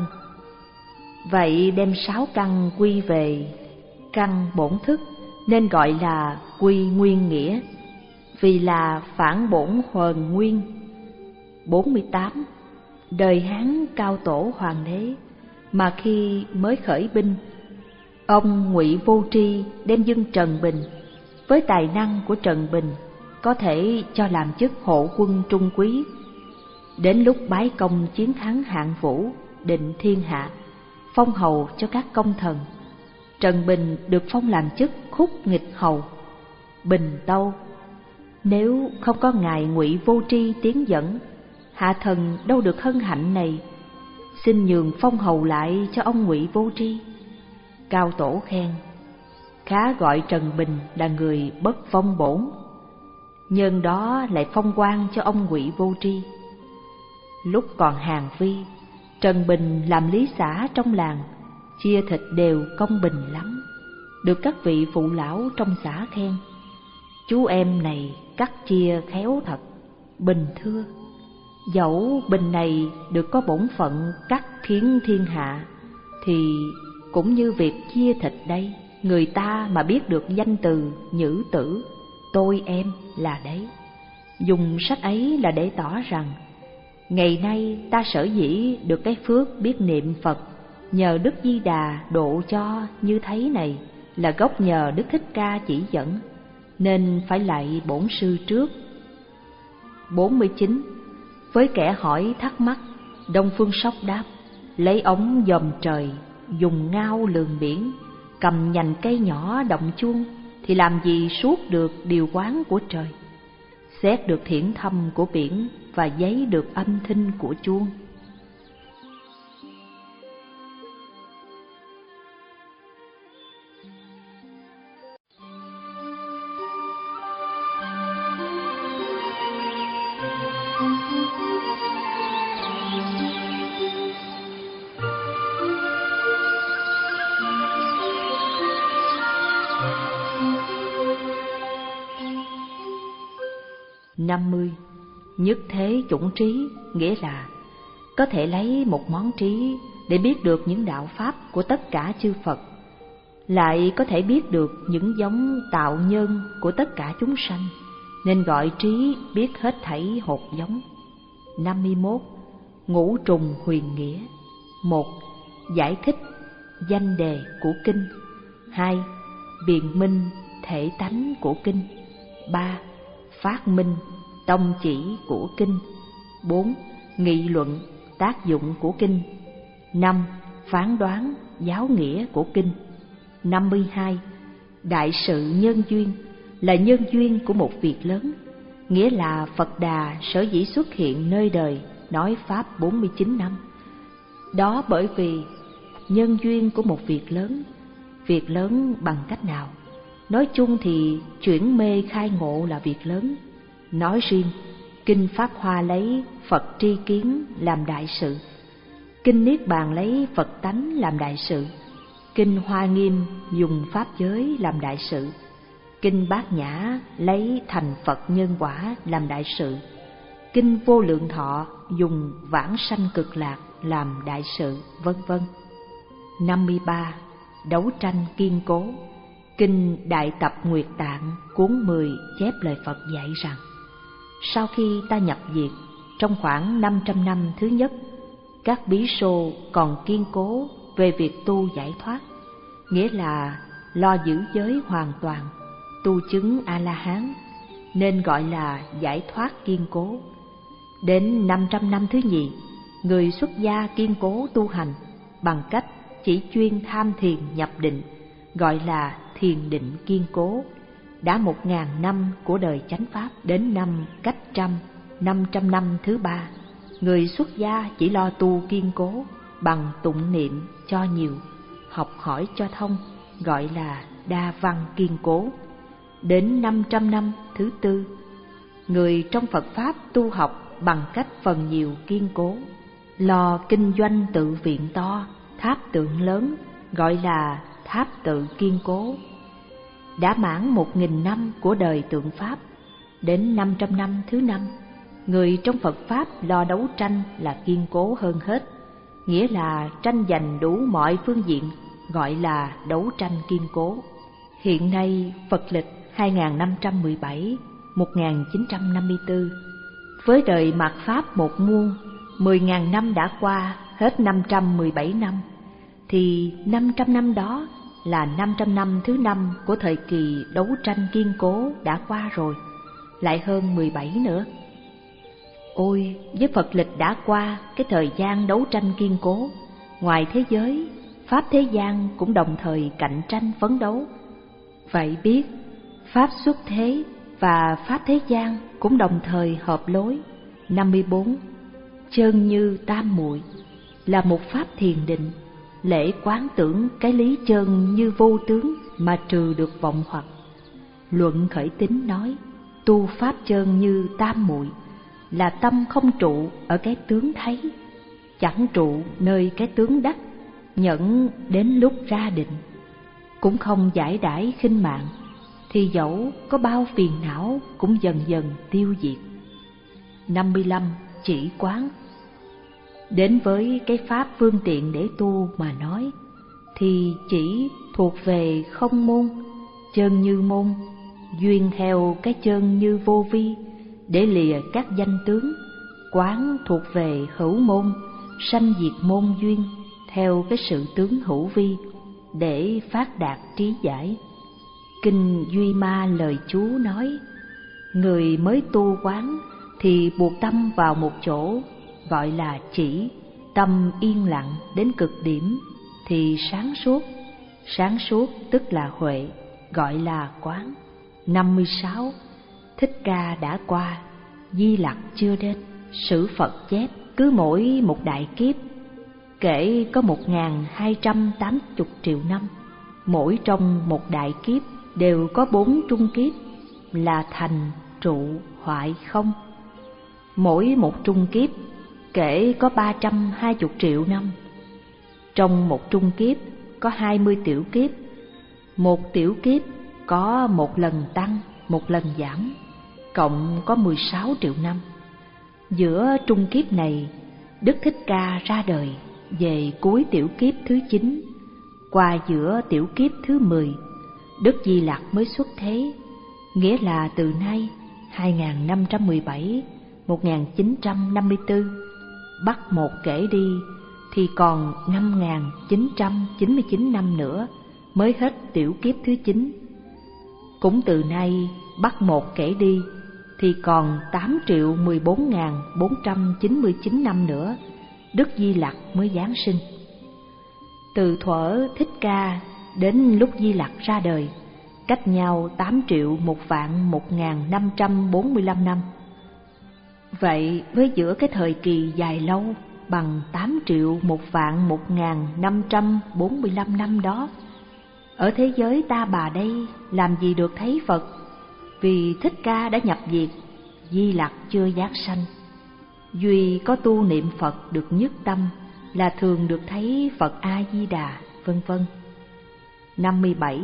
Vậy đem sáu căn quy về căn bổn thức, nên gọi là quy nguyên nghĩa, vì là phản bổn hoàn nguyên. bốn mươi tám. Đời Hán cao tổ hoàng đế, mà khi mới khởi binh, ông Ngụy Vô Tri đem dâng Trần Bình. Với tài năng của Trần Bình, có thể cho làm chức hộ quân trung quý. Đến lúc bái công chiến thắng Hạng Vũ, định thiên hạ, phong hầu cho các công thần, Trần Bình được phong làm chức khúc nghịch hầu, Bình Tâu. Nếu không có ngài Ngụy Vô Tri tiến dẫn, hạ thần đâu được hân hạnh này. Xin nhường phong hầu lại cho ông Ngụy Vô Tri. Cao tổ khen: khá gọi Trần Bình là người bất phong bổn, nhân đó lại phong quan cho ông Ngụy Vô Tri. Lúc còn Hàn Vi, Trần Bình làm lý xã trong làng, chia thịt đều công bình lắm, được các vị phụ lão trong xã khen: chú em này cắt chia khéo thật. Bình thưa: dẫu Bình này được có bổn phận cắt khiến thiên hạ, thì cũng như việc chia thịt đây, người ta mà biết được danh từ nhữ tử, tôi em là đấy. Dùng sách ấy là để tỏ rằng, ngày nay ta sở dĩ được cái phước biết niệm Phật, nhờ Đức Di Đà độ cho như thấy này, là gốc nhờ Đức Thích Ca chỉ dẫn, nên phải lạy bổn sư trước. bốn mươi chín. Với kẻ hỏi thắc mắc, Đông Phương Sóc đáp: lấy ống dòm trời, dùng ngao lường biển, cầm nhành cây nhỏ động chuông, thì làm gì suốt được điều quán của trời, xét được thiển thâm của biển, và giấy được âm thanh của chuông. năm mươi. Nhất thế chủng trí, nghĩa là có thể lấy một món trí để biết được những đạo pháp của tất cả chư Phật, lại có thể biết được những giống tạo nhân của tất cả chúng sanh, nên gọi trí biết hết thảy hột giống. năm mươi mốt. Ngũ trùng huyền nghĩa. Một. Giải thích danh đề của kinh. Hai. Biện minh thể tánh của kinh. Ba. Phát minh tông chỉ của kinh. Bốn. Nghị luận tác dụng của kinh. Năm. Phán đoán giáo nghĩa của kinh. năm mươi hai. Đại sự nhân duyên là nhân duyên của một việc lớn, nghĩa là Phật Đà sở dĩ xuất hiện nơi đời nói pháp bốn mươi chín năm. Đó bởi vì nhân duyên của một việc lớn. Việc lớn bằng cách nào? Nói chung thì chuyển mê khai ngộ là việc lớn. Nói riêng, Kinh Pháp Hoa lấy Phật tri kiến làm đại sự, Kinh Niết Bàn lấy Phật tánh làm đại sự, Kinh Hoa Nghiêm dùng Pháp giới làm đại sự, Kinh Bát Nhã lấy thành Phật nhân quả làm đại sự, Kinh Vô Lượng Thọ dùng vãng sanh cực lạc làm đại sự, vân vân. năm mươi ba. Đấu tranh kiên cố. Kinh Đại Tập Nguyệt Tạng cuốn mười chép lời Phật dạy rằng: sau khi ta nhập diệt, trong khoảng năm trăm năm thứ nhất, các bí xô còn kiên cố về việc tu giải thoát, nghĩa là lo giữ giới hoàn toàn, tu chứng A-la-hán, nên gọi là giải thoát kiên cố. Đến năm trăm năm thứ nhì, người xuất gia kiên cố tu hành bằng cách chỉ chuyên tham thiền nhập định, gọi là thiền định kiên cố. Đã một ngàn năm của đời chánh pháp, đến năm cách trăm, năm trăm năm thứ ba, người xuất gia chỉ lo tu kiên cố bằng tụng niệm cho nhiều, học hỏi cho thông, gọi là đa văn kiên cố. Đến năm trăm năm thứ tư, người trong Phật Pháp tu học bằng cách phần nhiều kiên cố, lo kinh doanh tự viện to, tháp tượng lớn, gọi là tháp tự kiên cố. Đã mãn một nghìn năm của đời tượng Pháp, đến năm trăm năm thứ năm, người trong Phật Pháp lo đấu tranh là kiên cố hơn hết, nghĩa là tranh giành đủ mọi phương diện, gọi là đấu tranh kiên cố. Hiện nay Phật lịch hai nghìn năm trăm mười bảy, một nghìn chín trăm năm mươi tư, với đời mạt Pháp một muôn, mười nghìn năm đã qua, hết năm trăm mười bảy năm, thì năm trăm năm đó là năm trăm năm thứ năm của thời kỳ đấu tranh kiên cố đã qua rồi, lại hơn mười bảy nữa. Ôi, với Phật lịch đã qua cái thời gian đấu tranh kiên cố, ngoài thế giới, Pháp thế gian cũng đồng thời cạnh tranh phấn đấu. Vậy biết, Pháp xuất thế và Pháp thế gian cũng đồng thời hợp lối. năm mươi bốn. Chơn như tam muội là một pháp thiền định, lễ quán tưởng cái lý chơn như vô tướng mà trừ được vọng hoặc. Luận Khởi Tín nói, tu pháp chơn như tam muội là tâm không trụ ở cái tướng thấy, chẳng trụ nơi cái tướng đắc, nhẫn đến lúc ra định, cũng không giải đãi khinh mạng, thì dẫu có bao phiền não cũng dần dần tiêu diệt. năm mươi lăm. Chỉ quán. Đến với cái pháp phương tiện để tu mà nói, thì chỉ thuộc về không môn, chơn như môn, duyên theo cái chơn như vô vi, để lìa các danh tướng. Quán thuộc về hữu môn, sanh diệt môn duyên, theo cái sự tướng hữu vi, để phát đạt trí giải. Kinh Duy Ma lời chú nói, người mới tu quán thì buộc tâm vào một chỗ, gọi là chỉ, tâm yên lặng đến cực điểm thì sáng suốt, sáng suốt tức là huệ, gọi là quán. năm mươi sáu. Thích Ca đã qua, Di Lặc chưa đến. Sử Phật chép cứ mỗi một đại kiếp kể có một nghìn hai trăm tám mươi triệu năm, mỗi trong một đại kiếp đều có bốn trung kiếp là thành, trụ, hoại, không. Mỗi một trung kiếp kể có ba trăm hai mươi triệu năm. Trong một trung kiếp có hai mươi tiểu kiếp, một tiểu kiếp có một lần tăng, một lần giảm, cộng có mười sáu triệu năm. Giữa trung kiếp này, Đức Thích Ca ra đời về cuối tiểu kiếp thứ chín, qua giữa tiểu kiếp thứ mười, Đức Di Lặc mới xuất thế, nghĩa là từ nay hai nghìn năm trăm mười bảy, một nghìn chín trăm năm mươi tư, bắt một kể đi thì còn năm nghìn chín trăm chín mươi chín năm nữa mới hết tiểu kiếp thứ chín. Cũng từ nay bắt một kể đi thì còn tám triệu mười bốn nghìn bốn trăm chín mươi chín năm nữa Đức Di Lặc mới giáng sinh. Từ thuở Thích Ca đến lúc Di Lặc ra đời, cách nhau tám triệu một vạn một nghìn năm trăm bốn mươi lăm năm. Vậy với giữa cái thời kỳ dài lâu bằng tám triệu một vạn một nghìn năm trăm bốn mươi lăm năm đó, ở thế giới ta bà đây làm gì được thấy Phật? Vì Thích Ca đã nhập diệt, Di Lặc chưa giáng sanh. Duy có tu niệm Phật được nhất tâm là thường được thấy Phật A Di Đà, vân vân. năm mươi bảy.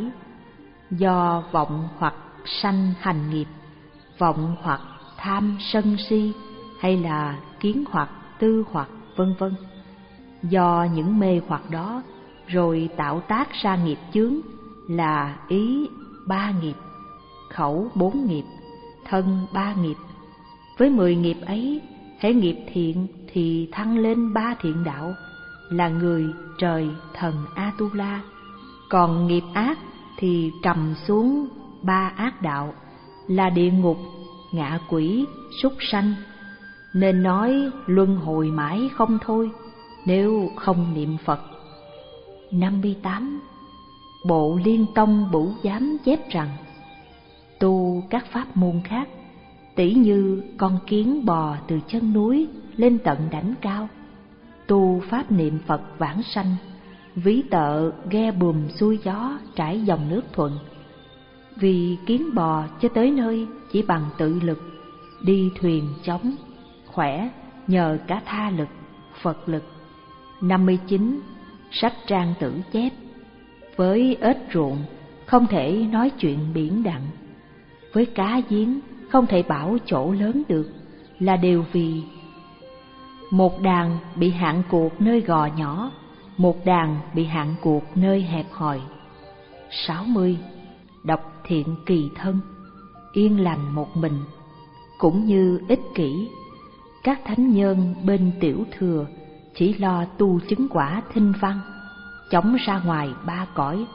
Do vọng hoặc sanh hành nghiệp, vọng hoặc tham sân si hay là kiến hoặc, tư hoặc, vân vân. Do những mê hoặc đó rồi tạo tác ra nghiệp chướng là ý ba nghiệp, khẩu bốn nghiệp, thân ba nghiệp. Với mười nghiệp ấy, hễ nghiệp thiện thì thăng lên ba thiện đạo, là người, trời, thần Atula. Còn nghiệp ác thì trầm xuống ba ác đạo, là địa ngục, ngạ quỷ, súc sanh. Nên nói luân hồi mãi không thôi, nếu không niệm Phật. năm mươi tám. Bộ Liên Tông Bửu Giám chép rằng, tu các pháp môn khác, tỷ như con kiến bò từ chân núi lên tận đảnh cao, tu pháp niệm Phật vãng sanh, ví tợ ghe buồm xuôi gió trải dòng nước thuận. Vì kiến bò cho tới nơi chỉ bằng tự lực, đi thuyền chóng, khỏe nhờ cả tha lực, Phật lực. năm mươi chín. Sách Trang Tử chép, với ếch ruộng không thể nói chuyện biển đặng, với cá giếng không thể bảo chỗ lớn được, là đều vì một đàn bị hạn cuộc nơi gò nhỏ, một đàn bị hạn cuộc nơi hẹp hòi. sáu mươi. Độc thiện kỳ thân, yên lành một mình, cũng như ích kỷ. Các thánh nhân bên tiểu thừa chỉ lo tu chứng quả thinh văn, chóng ra ngoài ba cõi,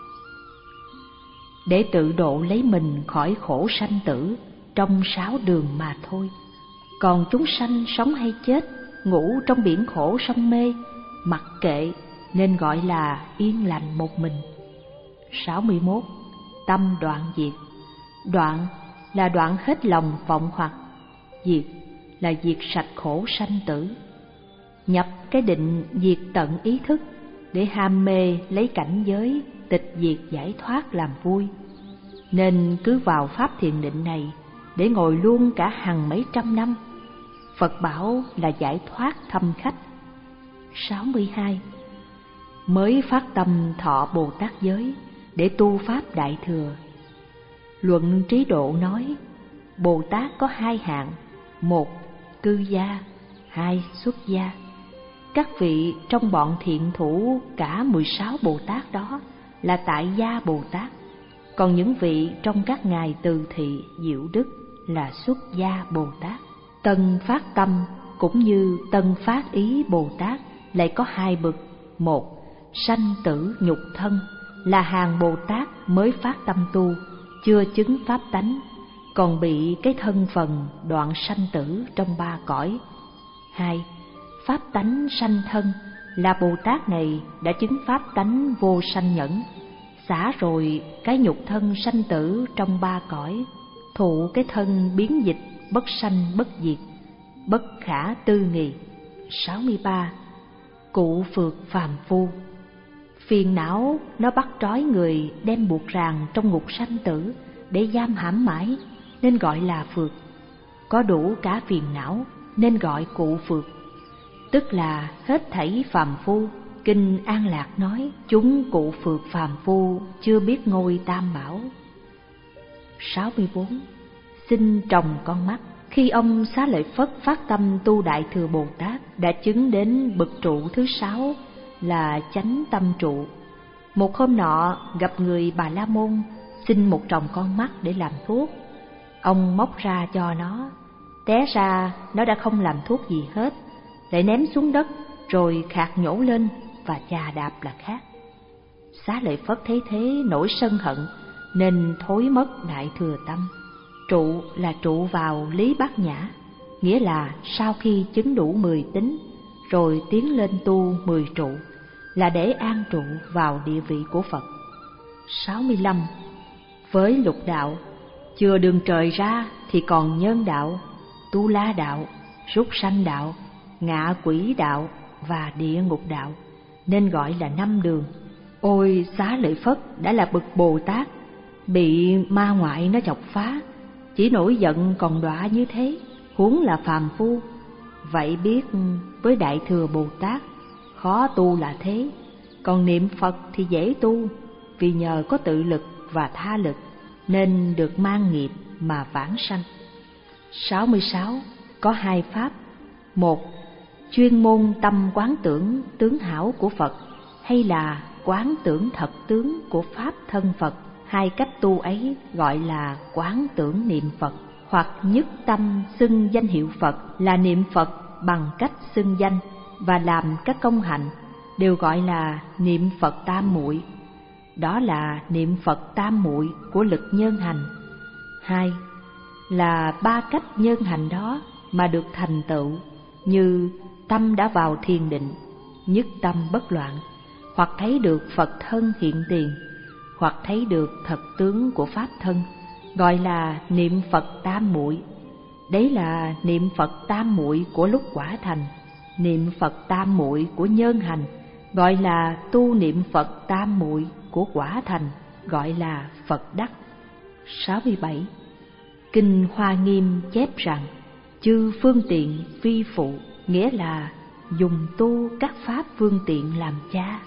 để tự độ lấy mình khỏi khổ sanh tử trong sáu đường mà thôi. Còn chúng sanh sống hay chết, ngủ trong biển khổ sông mê, mặc kệ, nên gọi là yên lành một mình. sáu mươi mốt. Tâm đoạn diệt. Đoạn là đoạn hết lòng vọng hoặc, diệt là diệt sạch khổ sanh tử. Nhập cái định diệt tận ý thức, để ham mê lấy cảnh giới tịch diệt giải thoát làm vui. Nên cứ vào pháp thiền định này để ngồi luôn cả hằng mấy trăm năm. Phật bảo là giải thoát thâm khách. sáu mươi hai. Mới phát tâm thọ Bồ Tát giới để tu pháp Đại Thừa. Luận Trí Độ nói, Bồ Tát có hai hạng: một, cư gia; hai, xuất gia. Các vị trong bọn thiện thủ cả mười sáu Bồ Tát đó là tại gia Bồ Tát, còn những vị trong các ngài Từ Thị, Diệu Đức là xuất gia Bồ Tát. Tân phát tâm cũng như tân phát ý Bồ Tát lại có hai bậc: một, sanh tử nhục thân, là hàng Bồ Tát mới phát tâm tu, chưa chứng pháp tánh, còn bị cái thân phần đoạn sanh tử trong ba cõi. Hai, pháp tánh sanh thân, là Bồ Tát này đã chứng pháp tánh vô sanh nhẫn, xả rồi cái nhục thân sanh tử trong ba cõi, thụ cái thân biến dịch bất sanh bất diệt, bất khả tư nghì. sáu mươi ba. Cụ phược phàm phu. Phiền não nó bắt trói người, đem buộc ràng trong ngục sanh tử để giam hãm mãi, nên gọi là phược. Có đủ cả phiền não nên gọi cụ phược, tức là hết thảy phàm phu. Kinh An Lạc nói, chúng cụ phược phàm phu chưa biết ngôi tam bảo. sáu mươi bốn. Xin trồng con mắt. Khi ông Xá Lợi Phất phát tâm tu Đại Thừa Bồ Tát, đã chứng đến bậc trụ thứ sáu là chánh tâm trụ. Một hôm nọ gặp người Bà La Môn xin một trồng con mắt để làm thuốc. Ông móc ra cho nó, té ra nó đã không làm thuốc gì hết, lại ném xuống đất rồi khạc nhổ lên và chà đạp là khác. Xá Lợi Phất thấy thế nổi sân hận, nên thối mất Đại Thừa tâm. Trụ là trụ vào Lý Bát Nhã, nghĩa là sau khi chứng đủ mười tính rồi tiến lên tu mười trụ, là để an trụ vào địa vị của Phật. sáu mươi lăm. Với lục đạo, chừa đường trời ra thì còn nhân đạo, tu la đạo, súc sanh đạo, ngạ quỷ đạo và địa ngục đạo, nên gọi là năm đường. Ôi Xá Lợi Phất đã là bậc Bồ Tát, bị ma ngoại nó chọc phá, chỉ nổi giận còn đọa như thế, huống là phàm phu. Vậy biết với Đại Thừa Bồ Tát khó tu là thế, còn niệm Phật thì dễ tu, vì nhờ có tự lực và tha lực nên được mang nghiệp mà vãng sanh. sáu mươi sáu. có hai pháp: một, chuyên môn tâm quán tưởng tướng hảo của Phật, hay là quán tưởng thật tướng của pháp thân Phật. Hai cách tu ấy gọi là quán tưởng niệm Phật, hoặc nhất tâm xưng danh hiệu Phật là niệm Phật bằng cách xưng danh và làm các công hạnh, đều gọi là niệm Phật tam muội. Đó là niệm Phật tam muội của lực nhân hành. Hai là ba cách nhân hành đó mà được thành tựu, như tâm đã vào thiền định, nhất tâm bất loạn, hoặc thấy được Phật thân hiện tiền, hoặc thấy được thật tướng của pháp thân, gọi là niệm Phật tam muội. Đấy là niệm Phật tam muội của lúc quả thành. Niệm Phật tam muội của nhân hành gọi là tu niệm Phật tam muội của quả thành, gọi là Phật đắc. sáu mươi bảy. Kinh Hoa Nghiêm chép rằng chư phương tiện phi phụ, nghĩa là dùng tu các pháp phương tiện làm cha,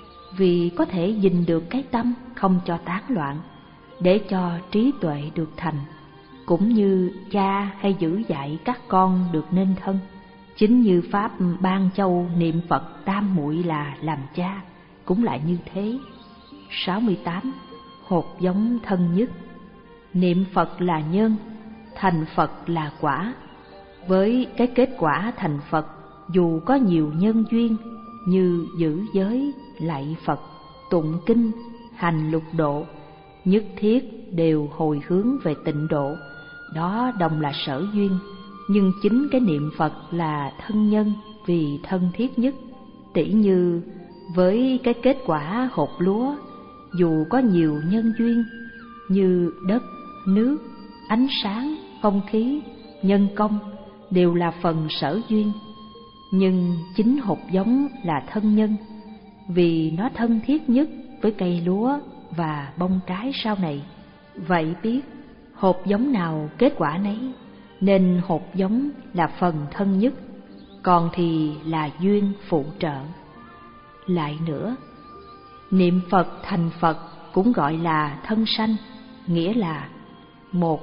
vì có thể gìn được cái tâm không cho tán loạn, để cho trí tuệ được thành, cũng như cha hay giữ dạy các con được nên thân. Chính như pháp ban châu niệm Phật tam muội là làm cha, cũng lại như thế. sáu mươi tám. Hột giống thân nhất. Niệm Phật là nhân, thành Phật là quả. Với cái kết quả thành Phật, dù có nhiều nhân duyên như giữ giới, lạy Phật, tụng kinh, hành lục độ, nhất thiết đều hồi hướng về tịnh độ, đó đồng là sở duyên. Nhưng chính cái niệm Phật là thân nhân, vì thân thiết nhất. Tỉ như với cái kết quả hột lúa, dù có nhiều nhân duyên như đất, nước, ánh sáng, không khí, nhân công, đều là phần sở duyên. Nhưng chính hột giống là thân nhân, vì nó thân thiết nhất với cây lúa và bông trái sau này. Vậy biết hột giống nào kết quả nấy, nên hột giống là phần thân nhất, còn thì là duyên phụ trợ. Lại nữa, niệm Phật thành Phật cũng gọi là thân sanh, nghĩa là: một,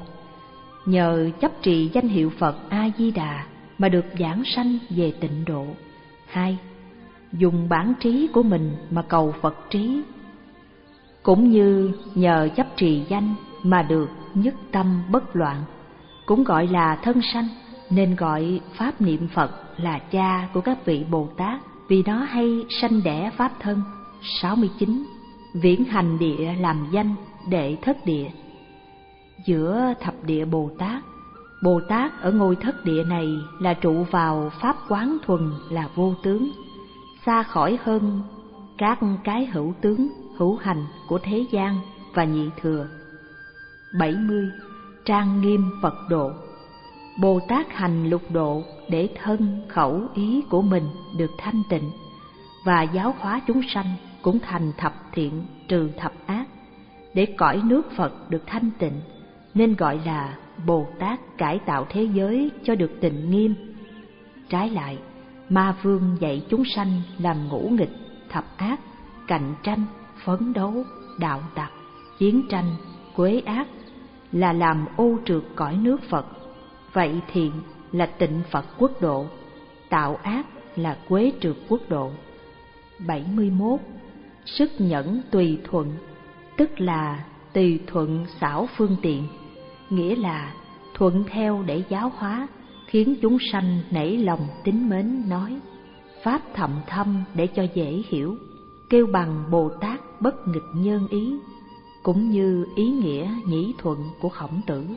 nhờ chấp trì danh hiệu Phật A-di-đà mà được giảng sanh về tịnh độ. Hai, dùng bản trí của mình mà cầu Phật trí, cũng như nhờ chấp trì danh mà được nhất tâm bất loạn, cũng gọi là thân sanh, nên gọi pháp niệm Phật là cha của các vị Bồ Tát, vì nó hay sanh đẻ pháp thân. sáu mươi chín. Viễn hành địa làm danh đệ thất địa. Giữa thập địa Bồ Tát, Bồ Tát ở ngôi thất địa này là trụ vào pháp quán thuần là vô tướng, xa khỏi hơn các cái hữu tướng, hữu hành của thế gian và nhị thừa. bảy mươi. Trang nghiêm Phật độ. Bồ Tát hành lục độ để thân, khẩu, ý của mình được thanh tịnh, và giáo hóa chúng sanh cũng thành thập thiện trừ thập ác, để cõi nước Phật được thanh tịnh, nên gọi là Bồ Tát cải tạo thế giới cho được tịnh nghiêm. Trái lại, Ma Vương dạy chúng sanh làm ngũ nghịch, thập ác, cạnh tranh, phấn đấu, đạo tặc, chiến tranh, quế ác, là làm ô trượt cõi nước Phật. Vậy thiện là tịnh Phật quốc độ, tạo ác là quế trượt quốc độ. bảy mươi mốt. Sức nhẫn tùy thuận, tức là tùy thuận xảo phương tiện, nghĩa là thuận theo để giáo hóa, khiến chúng sanh nảy lòng tín mến, nói pháp thậm thâm để cho dễ hiểu, kêu bằng Bồ Tát bất nghịch nhân ý, cũng như ý nghĩa nhĩ thuận của Khổng Tử.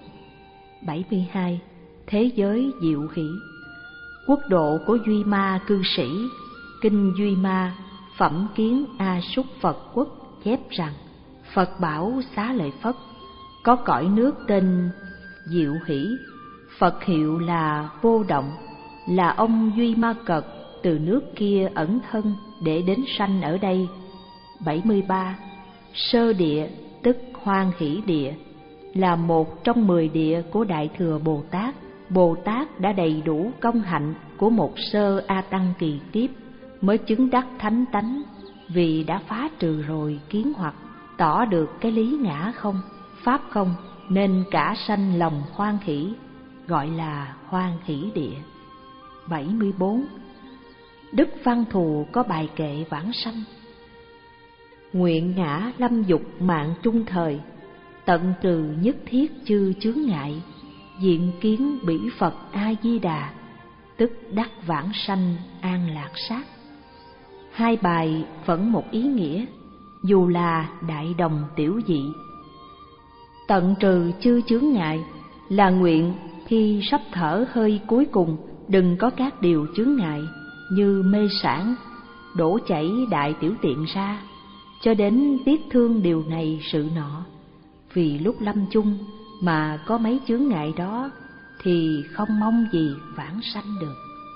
bảy mươi hai. Thế giới diệu hỷ. Quốc độ của Duy Ma cư sĩ. Kinh Duy Ma Phẩm Kiến A Súc Phật Quốc chép rằng: Phật bảo Xá Lợi Phất có cõi nước tên Diệu Hỷ, Phật hiệu là Vô Động, là ông Duy Ma Cật từ nước kia ẩn thân để đến sanh ở đây. bảy mươi ba. Sơ địa tức Hoan Hỷ địa, là một trong mười địa của Đại Thừa Bồ Tát. Bồ Tát đã đầy đủ công hạnh của một sơ A Tăng kỳ kiếp mới chứng đắc thánh tánh, vì đã phá trừ rồi kiến hoặc, tỏ được cái lý ngã không, pháp không, nên cả sanh lòng hoan hỷ. gọi là Hoan Hỷ Địa. bảy mươi bốn. Đức Văn Thù có bài kệ vãng sanh: nguyện ngã lâm dục mạng trung thời, tận trừ nhất thiết chư chướng ngại, diện kiến bỉ Phật A Di Đà, tức đắc vãng sanh an lạc sát. Hai bài vẫn một ý nghĩa, dù là đại đồng tiểu dị. Tận trừ chư chướng ngại là nguyện khi sắp thở hơi cuối cùng đừng có các điều chướng ngại như mê sản, đổ chảy đại tiểu tiện ra, cho đến tiếc thương điều này sự nọ. Vì lúc lâm chung mà có mấy chướng ngại đó thì không mong gì vãng sanh được.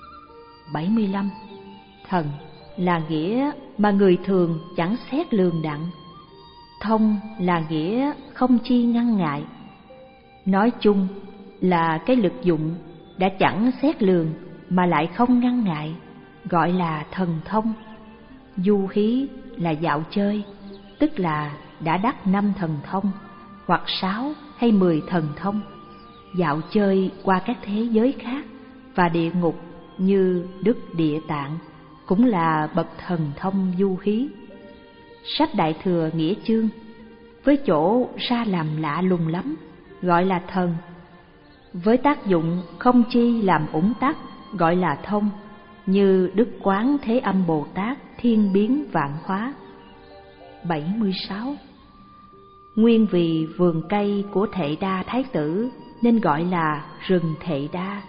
bảy mươi lăm. Thần là nghĩa mà người thường chẳng xét lường đặng. Thông là nghĩa không chi ngăn ngại. Nói chung là cái lực dụng đã chẳng xét lường mà lại không ngăn ngại, gọi là thần thông. Du hí là dạo chơi, tức là đã đắc năm thần thông, hoặc sáu hay mười thần thông, dạo chơi qua các thế giới khác và địa ngục như Đức Địa Tạng, cũng là bậc thần thông du hí. Sách Đại Thừa Nghĩa Chương với chỗ ra làm lạ lùng lắm, gọi là thần, với tác dụng không chi làm ủng tắc, gọi là thông, như Đức Quán Thế Âm Bồ Tát thiên biến vạn hóa. bảy mươi sáu. Nguyên vì vườn cây của Thệ Đa Thái Tử nên gọi là rừng Thệ Đa.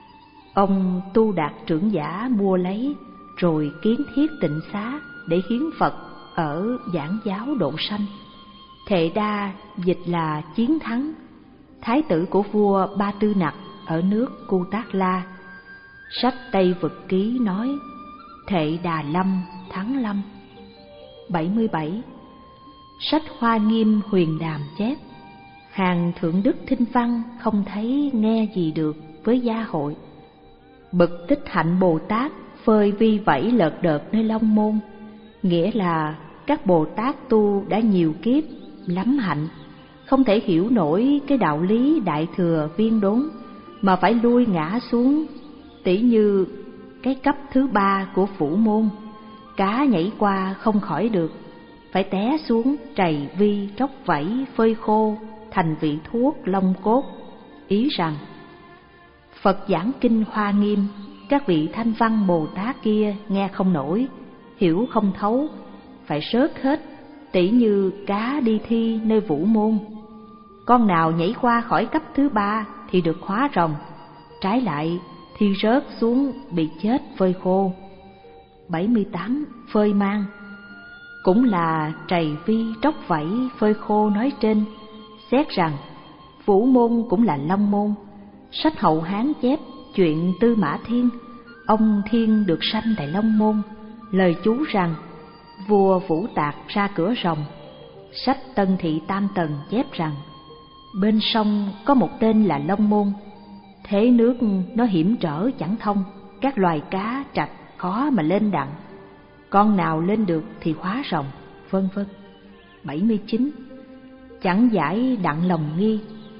Ông tu đạt trưởng giả mua lấy rồi kiến thiết tịnh xá để hiến Phật ở giảng giáo độ sanh. Thệ Đa dịch là chiến thắng, thái tử của vua Ba Tư Nặc ở nước Cu Tát La. Sách Tây Vực Ký nói Thệ Đà Lâm thắng lâm. bảy mươi bảy. Sách Hoa Nghiêm Huyền Đàm chép hàng thượng đức thinh văn không thấy nghe gì được với gia hội. Bậc Tích Hạnh Bồ Tát phơi vi vẫy lợt đợt nơi Long Môn, nghĩa là các Bồ Tát tu đã nhiều kiếp lắm hạnh, không thể hiểu nổi cái đạo lý đại thừa viên đốn mà phải lui ngã xuống. Tỉ như cái cấp thứ ba của Phủ Môn, cá nhảy qua không khỏi được, phải té xuống trầy vi tróc vẫy phơi khô thành vị thuốc long cốt. Ý rằng Phật giảng kinh Hoa Nghiêm, các vị thanh văn Bồ Tát kia nghe không nổi, hiểu không thấu, phải rớt hết. Tỉ như cá đi thi nơi Vũ Môn, con nào nhảy qua khỏi cấp thứ ba thì được hóa rồng, trái lại thì rớt xuống bị chết phơi khô. bảy mươi tám. Phơi mang cũng là trầy vi tróc vẫy phơi khô nói trên, xét rằng Vũ Môn cũng là Long Môn. Sách Hậu Hán chép chuyện Tư Mã Thiên, ông Thiên được sanh tại Long Môn, lời chú rằng vua Vũ Tạc ra cửa rồng. Sách Tân Thị Tam Tần chép rằng bên sông có một tên là Long Môn, thế nước nó hiểm trở chẳng thông, các loài cá trạch khó mà lên đặng, con nào lên được thì hóa rồng, vân vân. bảy mươi chín. Chẳng giải đặng lòng nghi.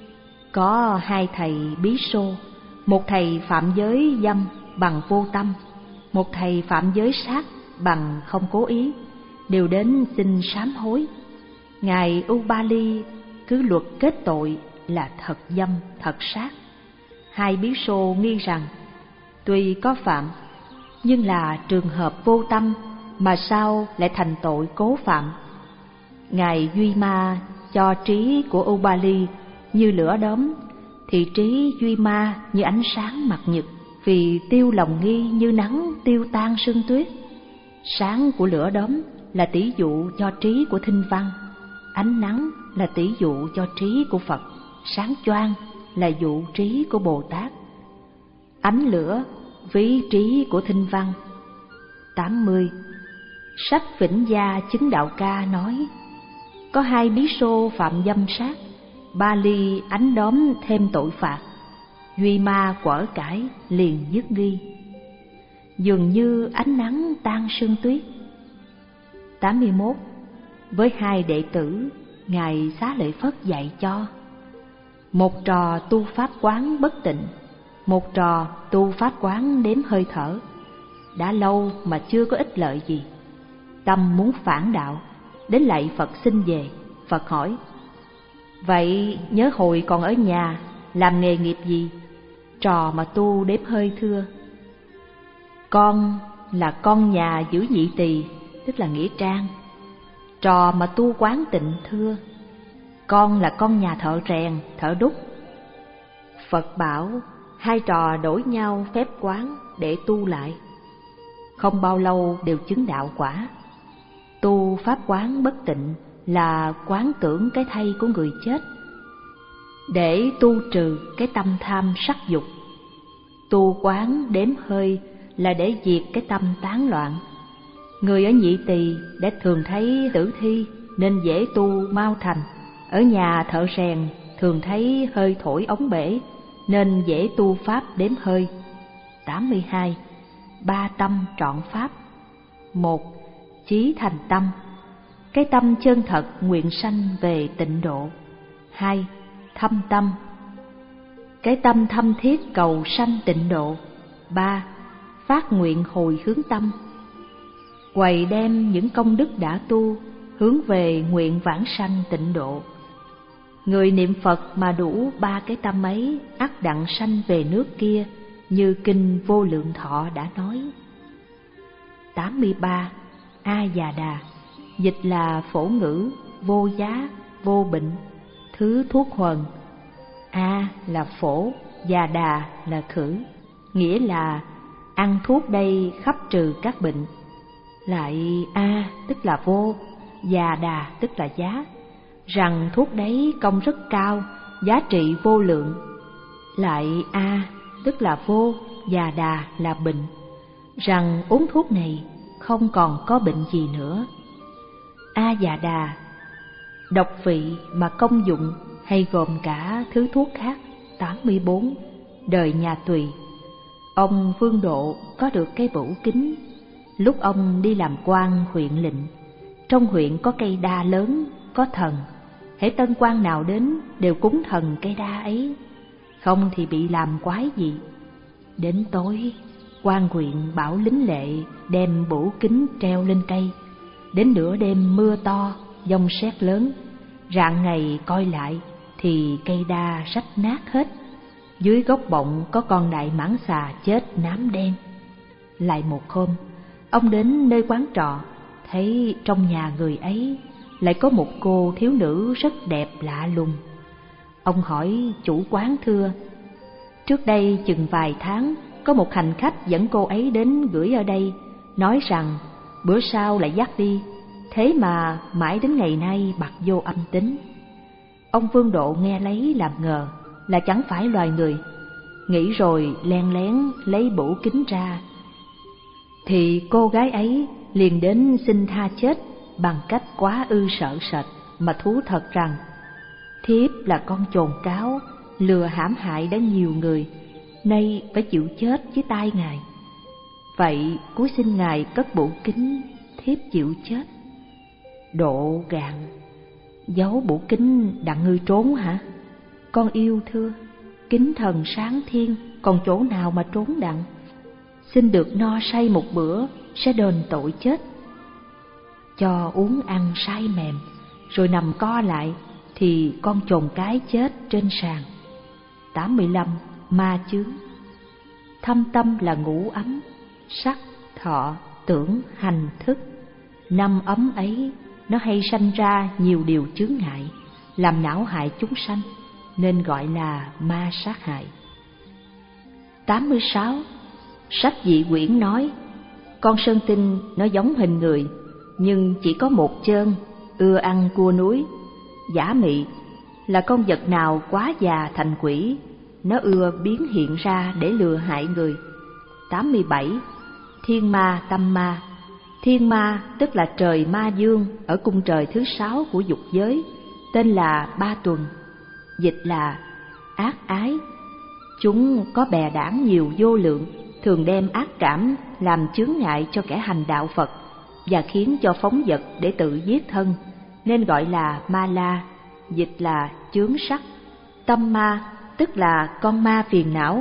Có hai thầy bí xô, một thầy phạm giới dâm bằng vô tâm, một thầy phạm giới sát bằng không cố ý, đều đến xin sám hối. Ngài Ubali cứ luật kết tội là thật dâm thật sát. Hai bí xô nghi rằng tuy có phạm nhưng là trường hợp vô tâm, mà sao lại thành tội cố phạm. Ngài Duy Ma cho trí của Ubali như lửa đốm, thì trí Duy Ma như ánh sáng mặt nhật, vì tiêu lòng nghi như nắng tiêu tan sương tuyết. Sáng của lửa đốm là tỷ dụ cho trí của thinh văn, ánh nắng là tỷ dụ cho trí của Phật, sáng choang là dụ trí của Bồ Tát. Ánh lửa ví trí của thinh văn. tám mươi. Sách Vĩnh Gia Chứng Đạo Ca nói có hai bí xô phạm dâm sát, Ba Ly ánh đóm thêm tội phạt, Duy Ma quở cải liền dứt nghi, dường như ánh nắng tan sương tuyết. tám mươi mốt. Với hai đệ tử, Ngài Xá Lợi Phất dạy cho Một trò tu pháp quán bất tịnh, một trò tu pháp quán đếm hơi thở. Đã lâu mà chưa có ích lợi gì. Tâm muốn phản đạo, đến lạy Phật xin về. Phật hỏi: vậy nhớ hồi còn ở nhà làm nghề nghiệp gì? Trò mà tu đếm hơi thưa: con là con nhà giữ nhị tỳ, tức là nghĩa trang. Trò mà tu quán tịnh thưa: con là con nhà thợ rèn, thợ đúc. Phật bảo hai trò đổi nhau phép quán để tu lại. Không bao lâu đều chứng đạo quả. Tu pháp quán bất tịnh là quán tưởng cái thây của người chết, để tu trừ cái tâm tham sắc dục. Tu quán đếm hơi là để diệt cái tâm tán loạn. Người ở nhị tỳ đã thường thấy tử thi nên dễ tu mau thành. Ở nhà thợ rèn thường thấy hơi thổi ống bể nên dễ tu pháp đếm hơi. tám mươi hai. Ba tâm trọn pháp. Một, chí thành tâm, cái tâm chân thật nguyện sanh về tịnh độ. Hai, thâm tâm, cái tâm thâm thiết cầu sanh tịnh độ. Ba, phát nguyện hồi hướng tâm, quầy đem những công đức đã tu hướng về nguyện vãng sanh tịnh độ. Người niệm Phật mà đủ ba cái tâm ấy, ắt đặng sanh về nước kia, như kinh Vô Lượng Thọ đã nói. tám mươi ba. A Già Đà, dịch là phổ ngữ, vô giá, vô bệnh, thứ thuốc huần. A là phổ, Già Đà là khử, nghĩa là ăn thuốc đây khắp trừ các bệnh. Lại A tức là vô, Già Đà tức là giá, rằng thuốc đấy công rất cao, giá trị vô lượng. Lại A tức là vô, Già Đà là bệnh, rằng uống thuốc này không còn có bệnh gì nữa. A Già Đà, độc vị mà công dụng hay gồm cả thứ thuốc khác. tám mươi bốn. Đời nhà Tùy. Ông Vương Độ có được cái bửu kính. Lúc ông đi làm quan huyện lệnh, trong huyện có cây đa lớn, có thần. Hễ tân quan nào đến đều cúng thần cây đa ấy, không thì bị làm quái gì. Đến tối, quan huyện bảo lính lệ đem bửu kính treo lên cây. Đến nửa đêm mưa to, giông sét lớn, rạng ngày coi lại thì cây đa rách nát hết. Dưới gốc bọng có con đại mãng xà chết nám đen. Lại một hôm, ông đến nơi quán trọ, thấy trong nhà người ấy lại có một cô thiếu nữ rất đẹp lạ lùng. Ông hỏi chủ quán thưa: trước đây chừng vài tháng, có một hành khách dẫn cô ấy đến gửi ở đây, nói rằng bữa sau lại dắt đi. Thế mà mãi đến ngày nay bặt vô âm tính. Ông Vương Độ nghe lấy làm ngờ là chẳng phải loài người, nghĩ rồi len lén lấy bửu kính ra, thì cô gái ấy liền đến xin tha chết bằng cách quá ư sợ sệt mà thú thật rằng thiếp là con chồn cáo, lừa hãm hại đã nhiều người, nay phải chịu chết dưới tay ngài. Vậy cúi xin ngài cất bửu kính, thiếp chịu chết. Độ gạn: giấu bửu kính đặng ngươi trốn hả? Con yêu thưa, kính thần sáng thiên, còn chỗ nào mà trốn đặng? Xin được no say một bữa sẽ đền tội chết. Cho uống ăn say mềm, rồi nằm co lại thì con chồn cái chết trên sàn. tám mươi lăm. Ma chướng. Thâm tâm là ngũ ấm: sắc, thọ, tưởng, hành, thức. Năm ấm ấy nó hay sanh ra nhiều điều chướng ngại, làm não hại chúng sanh, nên gọi là ma sát hại. tám mươi sáu. Sách Dị Quyển nói, con sơn tinh nó giống hình người, nhưng chỉ có một chân, ưa ăn cua núi. Giả mị là con vật nào quá già thành quỷ, nó ưa biến hiện ra để lừa hại người. tám mươi bảy. Thiên ma tâm ma. Thiên ma tức là trời ma dương ở cung trời thứ sáu của dục giới, tên là Ba Tuần, dịch là ác ái. Chúng có bè đảng nhiều vô lượng, thường đem ác cảm làm chướng ngại cho kẻ hành đạo Phật và khiến cho phóng dật để tự giết thân, nên gọi là ma la, dịch là chướng sắc. Tâm ma tức là con ma phiền não.